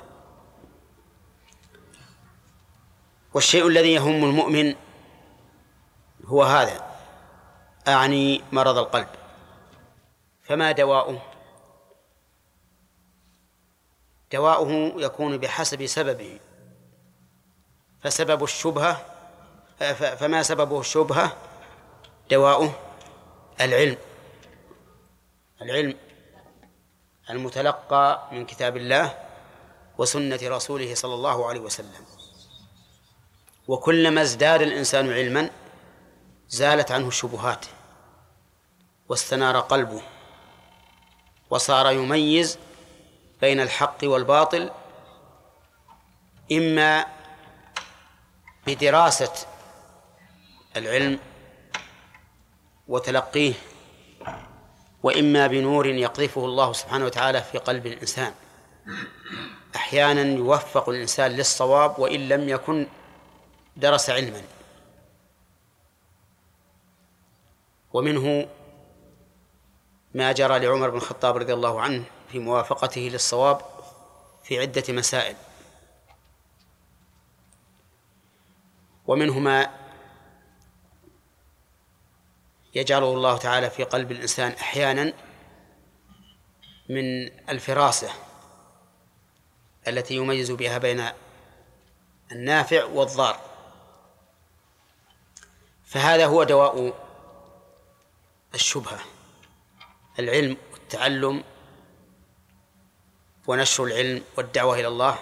والشيء الذي يهم المؤمن هو هذا، أعني مرض القلب. فما دواؤه؟ دواؤه يكون بحسب سببه، فسبب الشبهة فما سببه الشبهة دواؤه العلم العلم المتلقى من كتاب الله وسنة رسوله صلى الله عليه وسلم. وكلما ازداد الإنسان علما زالت عنه الشبهات واستنار قلبه وصار يميز بين الحق والباطل، إما بدراسة العلم وتلقيه، وإما بنور يقذفه الله سبحانه وتعالى في قلب الإنسان. أحيانا يوفق الإنسان للصواب وإن لم يكن درس علما. ومنه ما جرى لعمر بن الخطاب رضي الله عنه في موافقته للصواب في عدة مسائل، ومنه ما يجعله الله تعالى في قلب الإنسان أحيانا من الفراسة التي يميز بها بين النافع والضار. فهذا هو دواء الشبهة، العلم والتعلم ونشر العلم والدعوة إلى الله.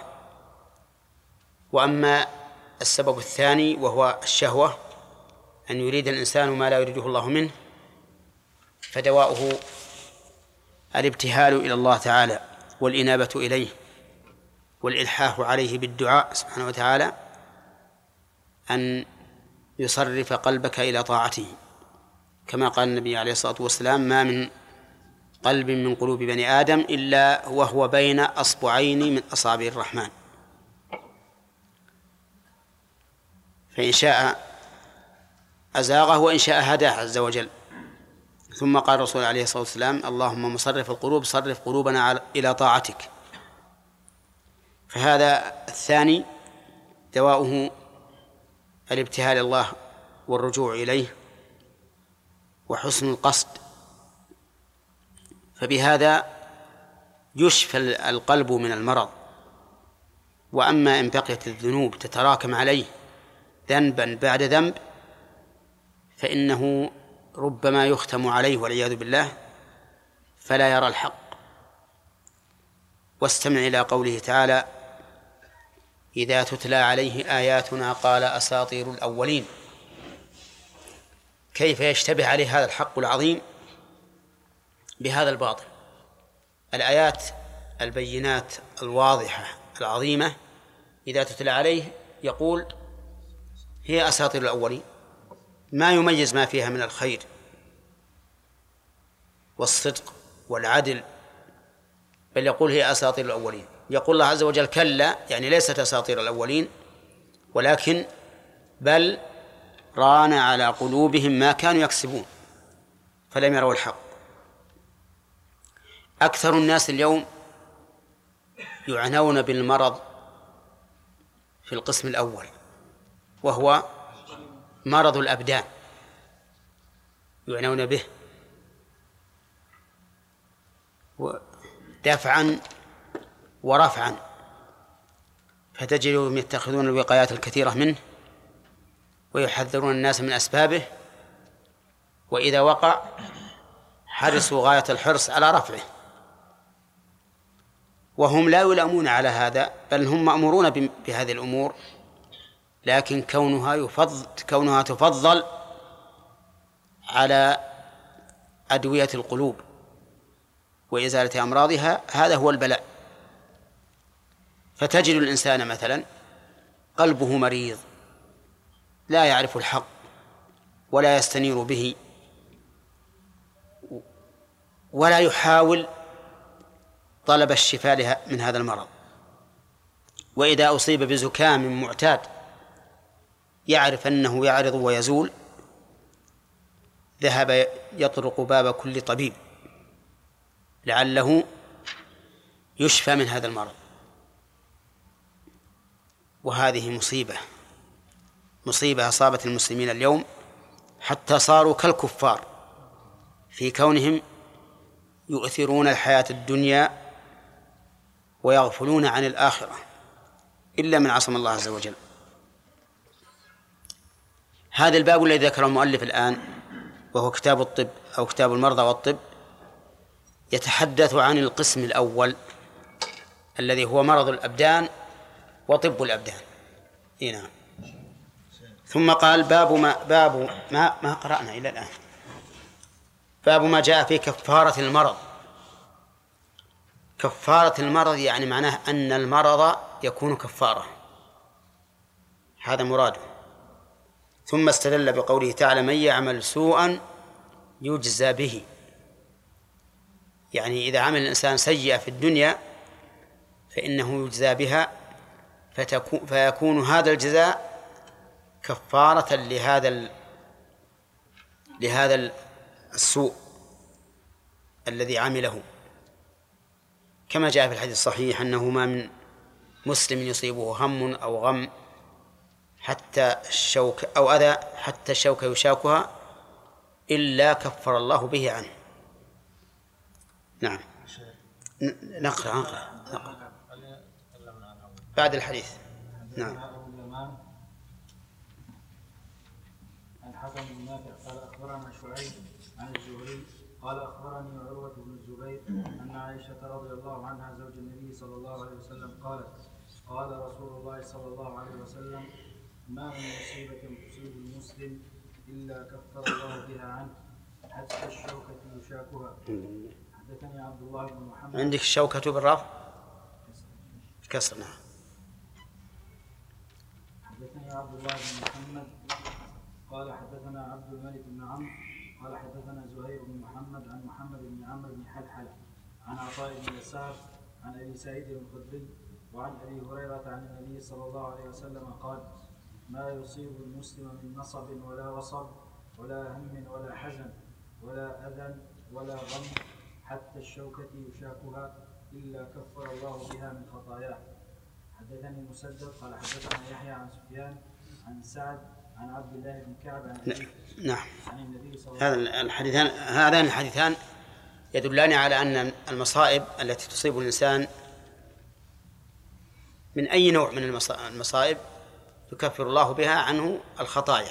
وأما السبب الثاني وهو الشهوة، أن يريد الإنسان ما لا يريده الله منه، فدواؤه الابتهال إلى الله تعالى والإنابة إليه والإلحاح عليه بالدعاء سبحانه وتعالى أن يصرف قلبك إلى طاعته، كما قال النبي عليه الصلاة والسلام: ما من قلب من قلوب بني آدم إلا وهو بين أصبعين من أصابع الرحمن، فإن شاء أزاغه وإن شاء هداه عز وجل. ثم قال الرسول عليه الصلاة والسلام: اللهم مصرف القلوب صرف قلوبنا إلى طاعتك. فهذا الثاني دواؤه الابتهال إلى الله والرجوع إليه وحسن القصد، فبهذا يشفى القلب من المرض. وأما إن بقيت الذنوب تتراكم عليه ذنبا بعد ذنب فإنه ربما يختم عليه والعياذ بالله فلا يرى الحق. واستمع إلى قوله تعالى: إذا تتلى عليه آياتنا قال أساطير الأولين. كيف يشتبه عليه هذا الحق العظيم بهذا الباطل؟ الآيات البينات الواضحة العظيمة إذا تتلى عليه يقول هي أساطير الأولين، ما يميز ما فيها من الخير والصدق والعدل، بل يقول هي أساطير الأولين. يقول الله عز وجل: كلا، يعني ليست أساطير الأولين، ولكن بل ران على قلوبهم ما كانوا يكسبون فلم يروا الحق. أكثر الناس اليوم يعنون بالمرض في القسم الأول، وهو مرض الأبدان، يعنون به دفعا ورفعا، فتجدهم يتخذون الوقايات الكثيرة منه ويحذرون الناس من أسبابه، وإذا وقع حرصوا غاية الحرص على رفعه، وهم لا يلامون على هذا، بل هم مأمورون بهذه الأمور، لكن كونها يفضل كونها تفضل على أدوية القلوب وإزالة أمراضها، هذا هو البلاء. فتجد الإنسان مثلا قلبه مريض لا يعرف الحق ولا يستنير به ولا يحاول طلب الشفاء من هذا المرض، وإذا أصيب بزكام معتاد يعرف أنه يعرض ويزول ذهب يطرق باب كل طبيب لعله يشفى من هذا المرض. وهذه مصيبة مصيبة أصابت المسلمين اليوم، حتى صاروا كالكفار في كونهم يؤثرون الحياة الدنيا ويغفلون عن الآخرة إلا من عصم الله عز وجل. هذا الباب الذي ذكره المؤلف الآن وهو كتاب الطب أو كتاب المرضى والطب يتحدث عن القسم الأول الذي هو مرض الأبدان وطب الأبدان. هنا ثم قال باب ما باب ما ما قرأنا إلى الآن باب ما جاء في كفارة المرض. كفارة المرض يعني معناه أن المرض يكون كفارة، هذا مراده. ثم استدل بقوله تعالى من يعمل سوءا يجزى به، يعني إذا عمل الإنسان سيئة في الدنيا فإنه يجزى بها فيكون هذا الجزاء كفارة لهذا لهذا السوء الذي عمله، كما جاء في الحديث الصحيح أنه ما من مسلم يصيبه هم أو غم حتى الشوك أو أذى حتى الشوكة يشاكها إلا كفر الله به عنه. نعم نقرأ نقرأ, نقرأ. بعد الحديث. نعم. عن حكم بن نافع قال أخبرنا شعيب عن الزهري قال أخبرني عروة بن الزبير أن عائشة رضي الله عنها زوج النبي صلى الله عليه وسلم قالت قال رسول الله صلى الله عليه وسلم ما من مصيبة تصيب المسلم إلا كفر الله بها عنه حتى الشوكة يشاكها. حدثني عبد الله بن محمد. عندك الشوكة بالرفع كسر. نعم. حدثني عبد الله بن محمد قال حدثنا عبد الملك بن عمرو قال حدثنا زهير بن محمد عن محمد بن عمرو بن حلحلة عن عطاء بن يسار عن أبي سعيد الخدري وعن أبي هريرة عن النبي صلى الله عليه وسلم قال ما يصيب المسلم من نصب ولا وصب ولا هم ولا حزن ولا أذى ولا غم حتى الشوكة يشاكها إلا كفر الله بها من خطاياه. حدثني مسدد قال حدثنا يحيى عن سفيان عن سعد عن عبد الله بن كعب عن نعم. عن النبي صلى الله عليه وسلم. هذا الحديثان هذان الحديثان يدلان على أن المصائب التي تصيب الإنسان من أي نوع من المصائب يكفر الله بها عنه الخطايا،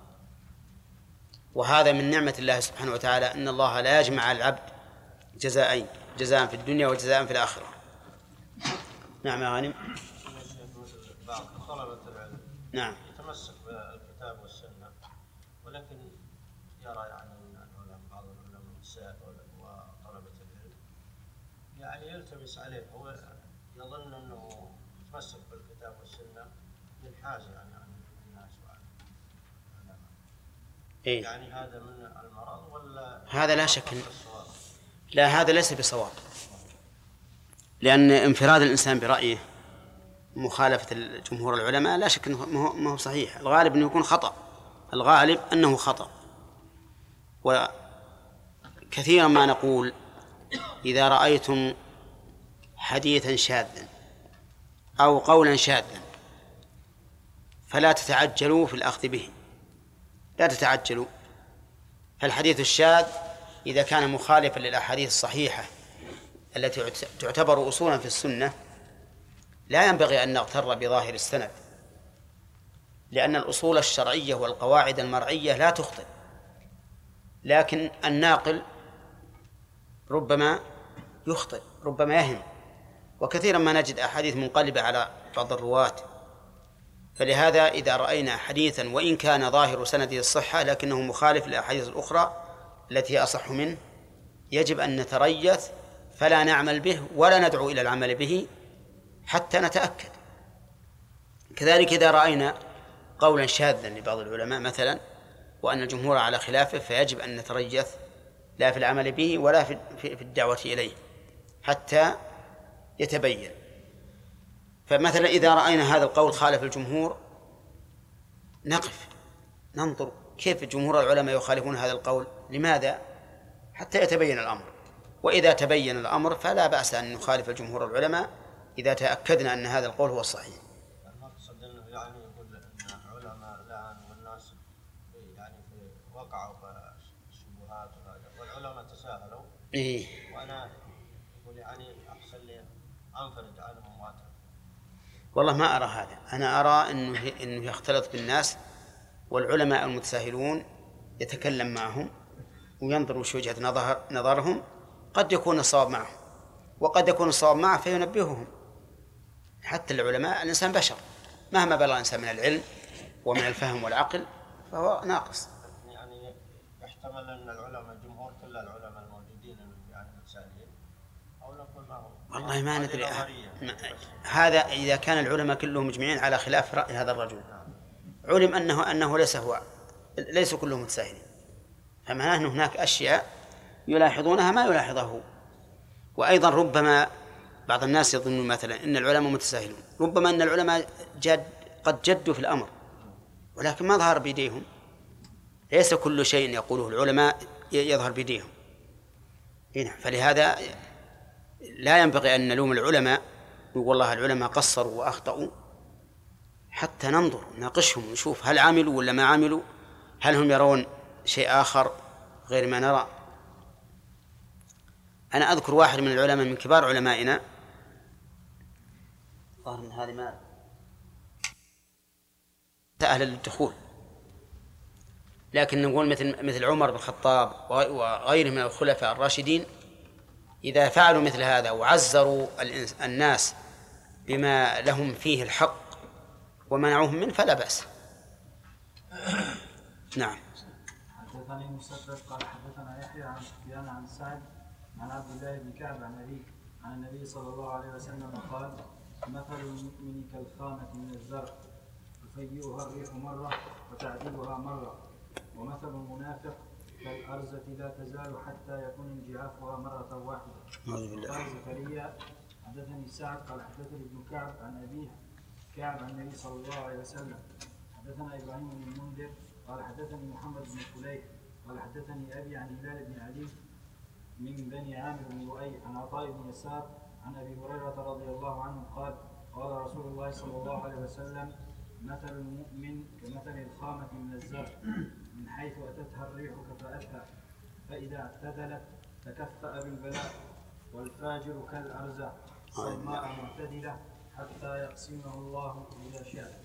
وهذا من نعمة الله سبحانه وتعالى أن الله لا يجمع على العبد جزاءين، جزاء في الدنيا وجزاء في الآخرة. نعم يا غانم. بعض طلبة العلم نعم يتمسك بالكتاب والسنة ولكن يرى يعني أن بعض العلماء النساء وطلبة العلم يعني يلتبس عليه، هو يظن أنه يتمسك بالكتاب والسنة من حاجة يعني عن الناس وعن إيه؟ يعني هذا من المرض ولا هذا لا شك. لا هذا ليس بصواب، لأن انفراد الإنسان برأيه مخالفة جمهور العلماء لا شك أنه ما هو صحيح. الغالب أنه يكون خطأ، الغالب أنه خطأ. وكثيرا ما نقول إذا رأيتم حديثا شاذا أو قولا شاذا فلا تتعجلوا في الأخذ به، لا تتعجلوا. فالحديث الشاذ إذا كان مخالفا للأحاديث الصحيحة التي تعتبر أصولا في السنة لا ينبغي أن نغتر بظاهر السند، لأن الأصول الشرعية والقواعد المرعية لا تخطئ، لكن الناقل ربما يخطئ ربما يهم، وكثيرا ما نجد أحاديث منقلبة على بعض الرواة. فلهذا إذا رأينا حديثا وإن كان ظاهر سنده الصحة لكنه مخالف للأحاديث الأخرى التي هي أصح منه يجب أن نتريث فلا نعمل به ولا ندعو إلى العمل به حتى نتأكد. كذلك إذا رأينا قولا شاذا لبعض العلماء مثلا وأن الجمهور على خلافه فيجب أن نتريث لا في العمل به ولا في الدعوة إليه حتى يتبين. فمثلا إذا رأينا هذا القول خالف الجمهور نقف ننظر كيف جمهور العلماء يخالفون هذا القول، لماذا؟ حتى يتبين الأمر. وإذا تبين الأمر فلا بأس أن نخالف الجمهور العلماء إذا تأكدنا أن هذا القول هو الصحيح. المقصد أنه يعني يقول أن علماء الآن والناس يعني في وقعوا بالشبهات وهذا والعلماء تساهلوا. إيه. وأنا يقول يعني أحسن لي أنفرد عنهم وأترك. والله ما أرى هذا، أنا أرى أنه أنه يختلط بالناس، والعلماء المتساهلون يتكلم معهم وينظر وش وجهة نظر نظرهم، قد يكون الصواب معهم وقد يكون الصواب معه فينبههم. حتى العلماء الإنسان بشر، مهما بلغ الإنسان من العلم ومن الفهم والعقل فهو ناقص. يعني يحتمل أن العلماء الجمهور كل العلماء الموجودين يعني متساهلين، أو نقول ما هو والله ما ندري. هذا إذا كان العلماء كلهم مجمعين على خلاف رأي هذا الرجل، علم أنه أنه ليس هو ليس كلهم متساهلين، فمعناه أن هناك أشياء يلاحظونها ما يلاحظه هو. وأيضا ربما بعض الناس يظنون مثلا إن العلماء متساهلون، ربما أن العلماء جد قد جدوا في الأمر ولكن ما ظهر بيديهم. ليس كل شيء يقوله العلماء يظهر بيديهم. فلهذا لا ينبغي أن نلوم العلماء والله العلماء قصروا وأخطأوا، حتى ننظر ناقشهم ونشوف هل عملوا ولا ما عملوا، هل هم يرون شيء آخر غير ما نرى. أنا أذكر واحد من العلماء من كبار علمائنا، ظهر من هذه ما سأهل للدخول، لكن نقول مثل مثل عمر بن الخطاب وغيره من الخلفاء الراشدين إذا فعلوا مثل هذا وعزروا الناس بما لهم فيه الحق ومنعوهم منه فلا بأس. نعم. حدثني مسدد قال حدثنا يحيى عن سفيان عن سعد عن عبد الله بن كعب عن أبيه عن النبي صلى الله عليه وسلم قال: مثل المؤمن كالخامة من الزرع تفيئها الريح مرة وتعدلها مرة، ومثل المنافق كالأرزة لا تزال حتى يكون انجعافها مرة واحدة. قال زكريا حدثني سعد قال حدثني ابن كعب عن أبيه كعب عن النبي صلى الله عليه وسلم. حدثنا إبراهيم بن المنذر قال حدثني محمد بن فليح قال حدثني أبي عن هلال بن علي من بني عامر بن لؤي عن عطاء بن يسار عن أبي هريرة رضي الله عنه قال: قال رسول الله صلى الله عليه وسلم: مثل المؤمن كمثل الخامة من الزرع من حيث أتتها الريح كفأتها، فإذا اعتدلت تكفأ بالبلاء، والفاجر كالأرزة صماء معتدلة حتى يقسمه الله إذا شاء.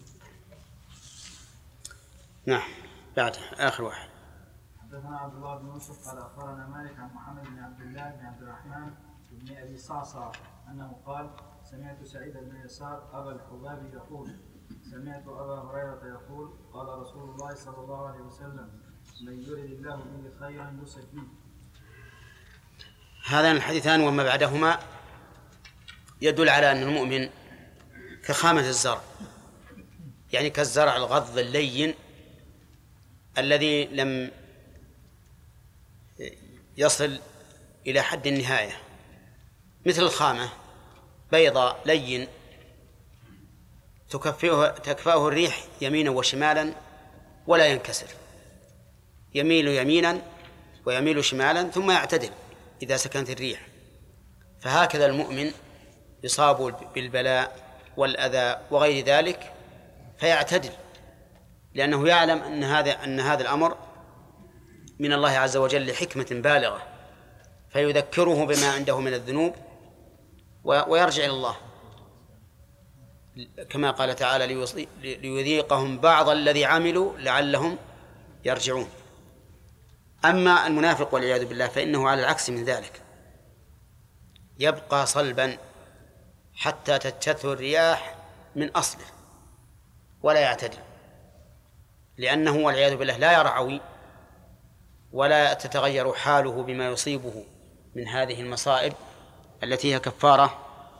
نعم. بعد آخر واحد. حدثنا عبد الله بن يوسف قال أخبرنا مالك عن محمد بن عبد الله بن عبد الرحمن بن أبي صعصع أنه قال: سمعت سعيد بن يسار أبا الحباب يقول: سمعت أبا هريرة يقول: قال رسول الله صلى الله عليه وسلم: من يرد الله به خيرا يصب به. هذان الحديثان وما بعدهما يدل على أن المؤمن كخامة الزرع، يعني كالزرع الغض اللين الذي لم يصل إلى حد النهاية، مثل الخامة بيضاء لين تكفئه تكفأه الريح يمينا وشمالا ولا ينكسر، يميل يمينا ويميل شمالا ثم يعتدل إذا سكنت الريح. فهكذا المؤمن يصاب بالبلاء والأذى وغير ذلك فيعتدل، لأنه يعلم أن هذا أن هذا الأمر من الله عز وجل لحكمة بالغة، فيذكره بما عنده من الذنوب ويرجع إلى الله، كما قال تعالى: ليذيقهم بعض الذي عملوا لعلهم يرجعون. أما المنافق والعياذ بالله فإنه على العكس من ذلك، يبقى صلبا حتى تجتثه الرياح من أصله ولا يعتدل، لأنه والعياذ بالله لا يرعوي ولا تتغير حاله بما يصيبه من هذه المصائب التي هي كفارة،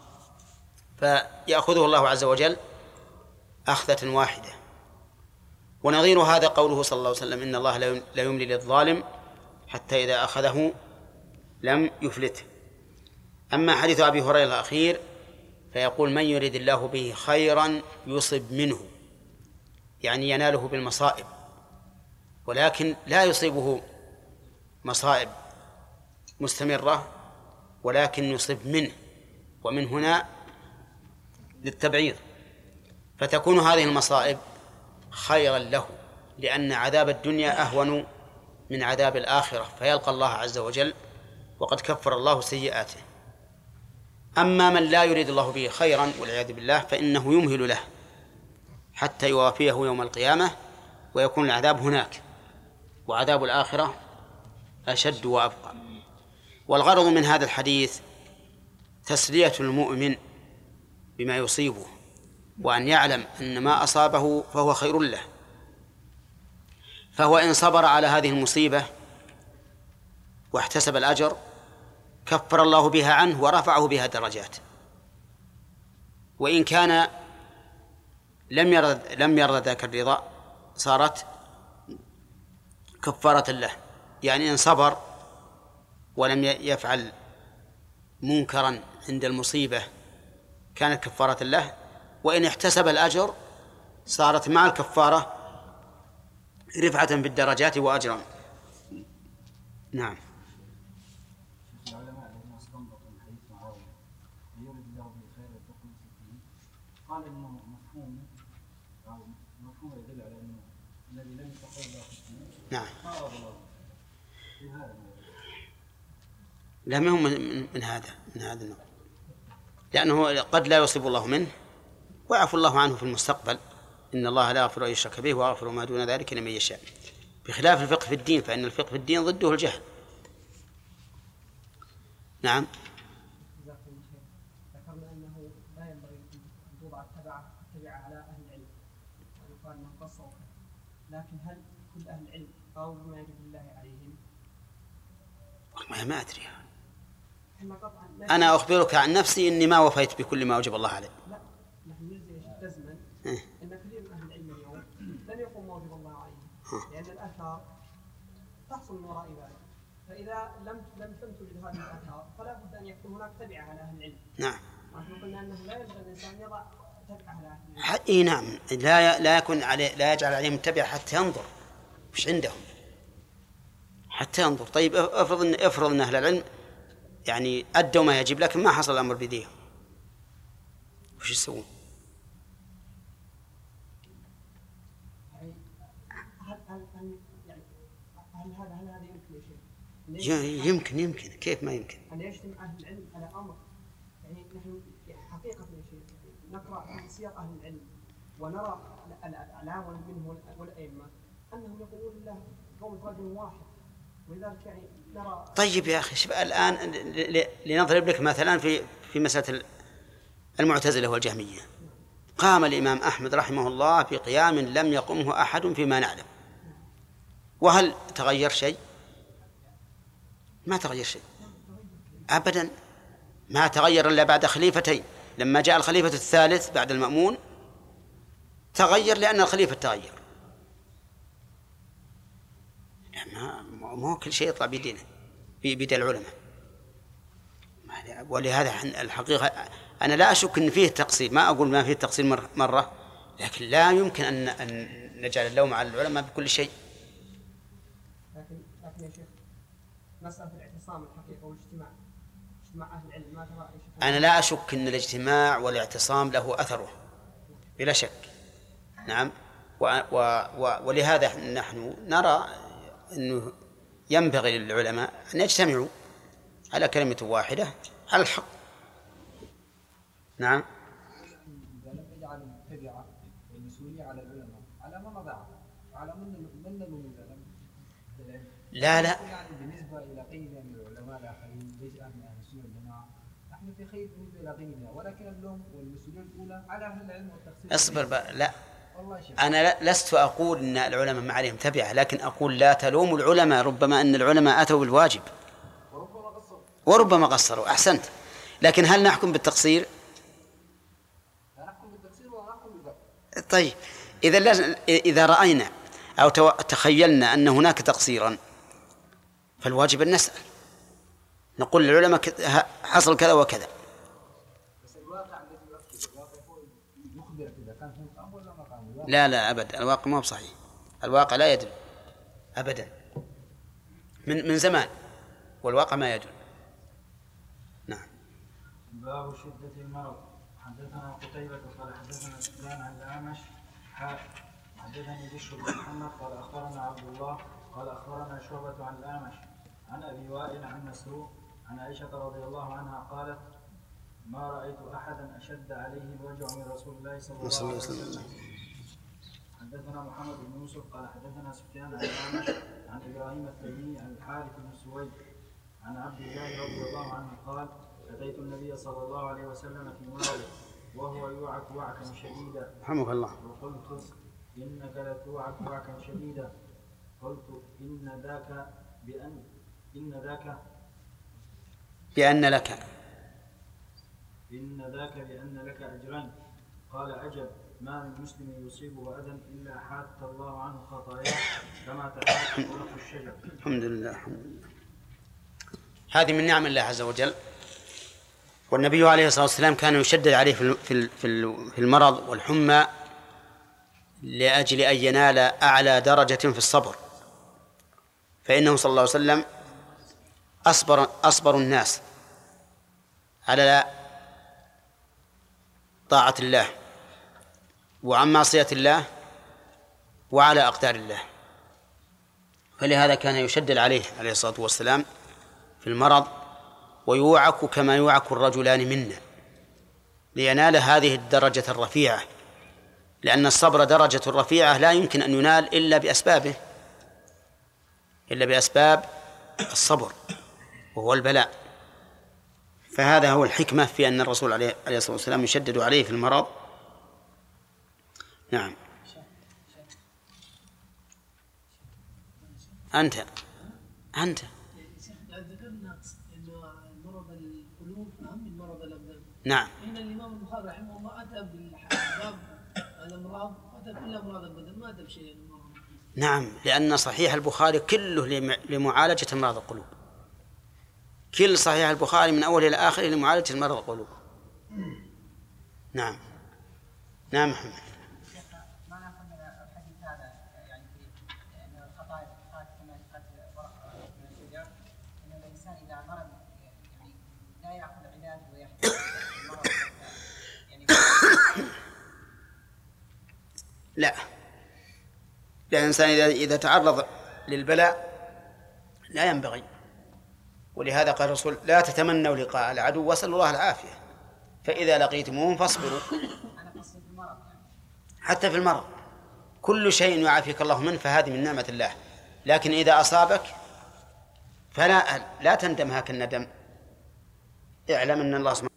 فيأخذه الله عز وجل أخذة واحدة. ونظير هذا قوله صلى الله عليه وسلم: إن الله لا يملي للظالم حتى إذا أخذه لم يفلته. أما حديث أبي هريرة الأخير فيقول: من يريد الله به خيرا يصب منه، يعني يناله بالمصائب، ولكن لا يصيبه مصائب مستمرة، ولكن يصب منه، ومن هنا للتبعيض، فتكون هذه المصائب خيرا له، لأن عذاب الدنيا أهون من عذاب الآخرة، فيلقى الله عز وجل وقد كفر الله سيئاته. أما من لا يريد الله به خيرا والعياذ بالله فإنه يمهل له حتى يوافيه يوم القيامة ويكون العذاب هناك، وعذاب الآخرة أشد وأبقى. والغرض من هذا الحديث تسلية المؤمن بما يصيبه، وأن يعلم أن ما أصابه فهو خير له، فهو إن صبر على هذه المصيبة واحتسب الأجر كفر الله بها عنه ورفعه بها درجات. وإن كان لم يرد لم يرد ذاك الرضا صارت كفارة له، يعني إن صبر ولم يفعل منكرا عند المصيبة كانت كفارة له، وإن احتسب الأجر صارت مع الكفارة رفعة بالدرجات وأجرا. نعم. العلماء الذين استنبطوا من حديث معاوية يريد الله به خير الفقه في الدين قال انه مفهوم او مفهوم يدل على انه الذي لم يتقبل الله في الدين نعم ما اراد الله في هذا. لا ما هو من, من هذا من هذا النوع، لأنه قد لا يصيب الله منه ويعفو الله عنه في المستقبل، إن الله لا يغفر أن يشرك به ويغفر ما دون ذلك لمن يشاء، بخلاف الفقه في الدين فإن الفقه في الدين ضده الجهل. نعم. ذكرنا أنه لا ينبغي أن توضع التبعة التبعة على أهل العلم ويقال أنهم قصروا، لكن هل كل أهل العلم أو بما يجب الله عليهم؟ والله ما أدري، أنا أخبرك عن نفسي إني ما وفيت بكل ما وجب الله عليه. لا نحن نلزم جزما أن كثير من أهل العلم اليوم لن يقوم ما وجب الله عليه، لأن الآثار تحصل من وراء ذلك، فإذا لم لم تنتج هذه الآثار فلا بد أن يكون هناك تبعة على أهل العلم. نعم. ونحن قلنا أنه لا يجب الإنسان يضع تبعة على أهل العلم. إيه نعم، لا لا يكون عليه لا يجعل عليهم تبعة حتى ينظر وش عندهم، حتى ينظر. طيب افرض ان افرض ان اهل العلم يعني ادوا ما يجب لكن ما حصل الامر بيديهم، وش يسوون؟ هل هل هل يعني هل هذا هل هذا يمكن يا شيخ؟ يمكن يمكن كيف ما يمكن؟ أن يجتمع أهل العلم على أمر، يعني نحن حقيقة يا شيخ نقرأ في سير أهل العلم ونرى الأعلام منهم والأئمة أنهم يقولون لله قوم رجل واحد، ولذلك يعني نرى. طيب يا أخي شوف الآن لنضرب لك مثلا في في مسألة المعتزلة والجهمية، قام الإمام أحمد رحمه الله بقيام لم يقمه أحد فيما نعلم، وهل تغير شيء؟ ما تغير شيء أبدا، ما تغير إلا بعد خليفتين، لما جاء الخليفة الثالث بعد المأمون تغير لأن الخليفة تغير. ما مو كل شيء يطلع بيدينا بيد العلماء، ولهذا الحقيقة أنا لا أشك أن فيه تقصير، ما أقول ما فيه تقصير مرة، لكن لا يمكن أن أن نجعل اللوم على العلماء بكل شيء. لكن لكن يا شيخ مسألة الاعتصام الحقيقة والاجتماع اجتماع أهل العلم ما ترى أي. أنا لا أشك أن الاجتماع والاعتصام له أثره بلا شك. نعم. و و و ولهذا نحن نرى أنه ينبغي للعلماء أن يجتمعوا على كلمة واحدة على الحق. نعم. إذا لم يجعل التبعة والمسؤولية على العلماء على من وضعها على من من من لا لا يعني بالنسبة إلى قيمة من العلماء الآخرين ليس أهل أهل السنة والجماعة نحن في خير بالنسبة إلى قيمنا، ولكن اللوم والمسؤولية الأولى على أهل العلم والتقصير. اصبر بقى. لا أنا لست أقول أن العلماء ما عليهم تبعة، لكن أقول لا تلوموا العلماء، ربما أن العلماء أتوا بالواجب وربما قصروا. أحسنت، لكن هل نحكم بالتقصير؟ لا نحكم بالتقصير ولا نحكم بالواجب. طيب إذا إذا رأينا أو تخيلنا أن هناك تقصيرا فالواجب أن نسأل، نقول للعلماء حصل كذا وكذا. لا لا أبدا، الواقع ما هو صحيح، الواقع لا يدل أبدا من من زمان، والواقع ما يدل. نعم. باب شدة المرض. حدثنا قتيبة قال حدثنا سفيان عن الأعمش حدثني بشر بن محمد قال أخبرنا عبد الله قال أخبرنا شعبة عن الأعمش عن أبي وائل عن مسروق عن عائشة رضي الله عنها قالت ما رأيت أحدا أشد عليه الوجع من رسول الله صلى الله صلى الله عليه عليه وسلم. وسلم. حدثنا محمد بن يوسف قال حدثنا سفيان عن الأعمش عن إبراهيم التيمي عن الحارث بن سويد عن عبد الله رضي الله عنه قال أتيت النبي صلى الله عليه وسلم في مرضه وهو يوعك وعكا شديدا رحمك الله. وقلت إنك لتوعك وعكا شديدا قلت إن ذاك بأن إن ذاك بأن لك إن ذاك بأن لك أجرين. قال أجل ما من مسلم يصيبه أذى إلا حات الله عنه خطاياه كما تحات ورق الشجر. الحمد لله. الحمد لله. هذه من نعم الله عز وجل. والنبي عليه الصلاة والسلام كان يشدد عليه في في في المرض والحمى لأجل أن ينال أعلى درجة في الصبر، فإنه صلى الله عليه وسلم أصبر أصبر الناس على طاعة الله وعن معصية الله وعلى أقدار الله، فلهذا كان يشدد عليه عليه الصلاة والسلام في المرض ويوعك كما يوعك الرجلان منا لينال هذه الدرجة الرفيعة، لأن الصبر درجة رفيعة لا يمكن أن ينال إلا بأسبابه إلا بأسباب الصبر وهو البلاء. فهذا هو الحكمة في أن الرسول عليه الصلاة والسلام يشدد عليه في المرض. نعم. أنت أنت ذكرنا أن مرض القلوب أهم من مرض الأبدان. نعم. إن الإمام البخاري رحمه الله أتى بالباب الأمراض أتى كل أمراض البدن ما أتى بشيء. نعم، لأن صحيح البخاري كله لمعالجة أمراض القلوب، كل صحيح البخاري من أوله إلى آخره لمعالجة أمراض القلوب. نعم. نعم محمد. ما ناخذ من الحديث هذا يعني في ان الخطايا تتخاف كما تخاف ورق من الشجر، ان الانسان اذا مرض يعني لا ياخذ علاج ويحتاج المرض يعني لا، الإنسان إذا إذا تعرض للبلاء لا ينبغي، ولهذا قال الرسول لا تتمنوا لقاء العدو واسألوا الله العافية فإذا لقيتموهم فاصبروا. حتى في المرض كل شيء يعافيك الله منه فهذه من نعمة الله، لكن إذا أصابك فلا لا تندم هاك الندم، اعلم أن الله سبحانه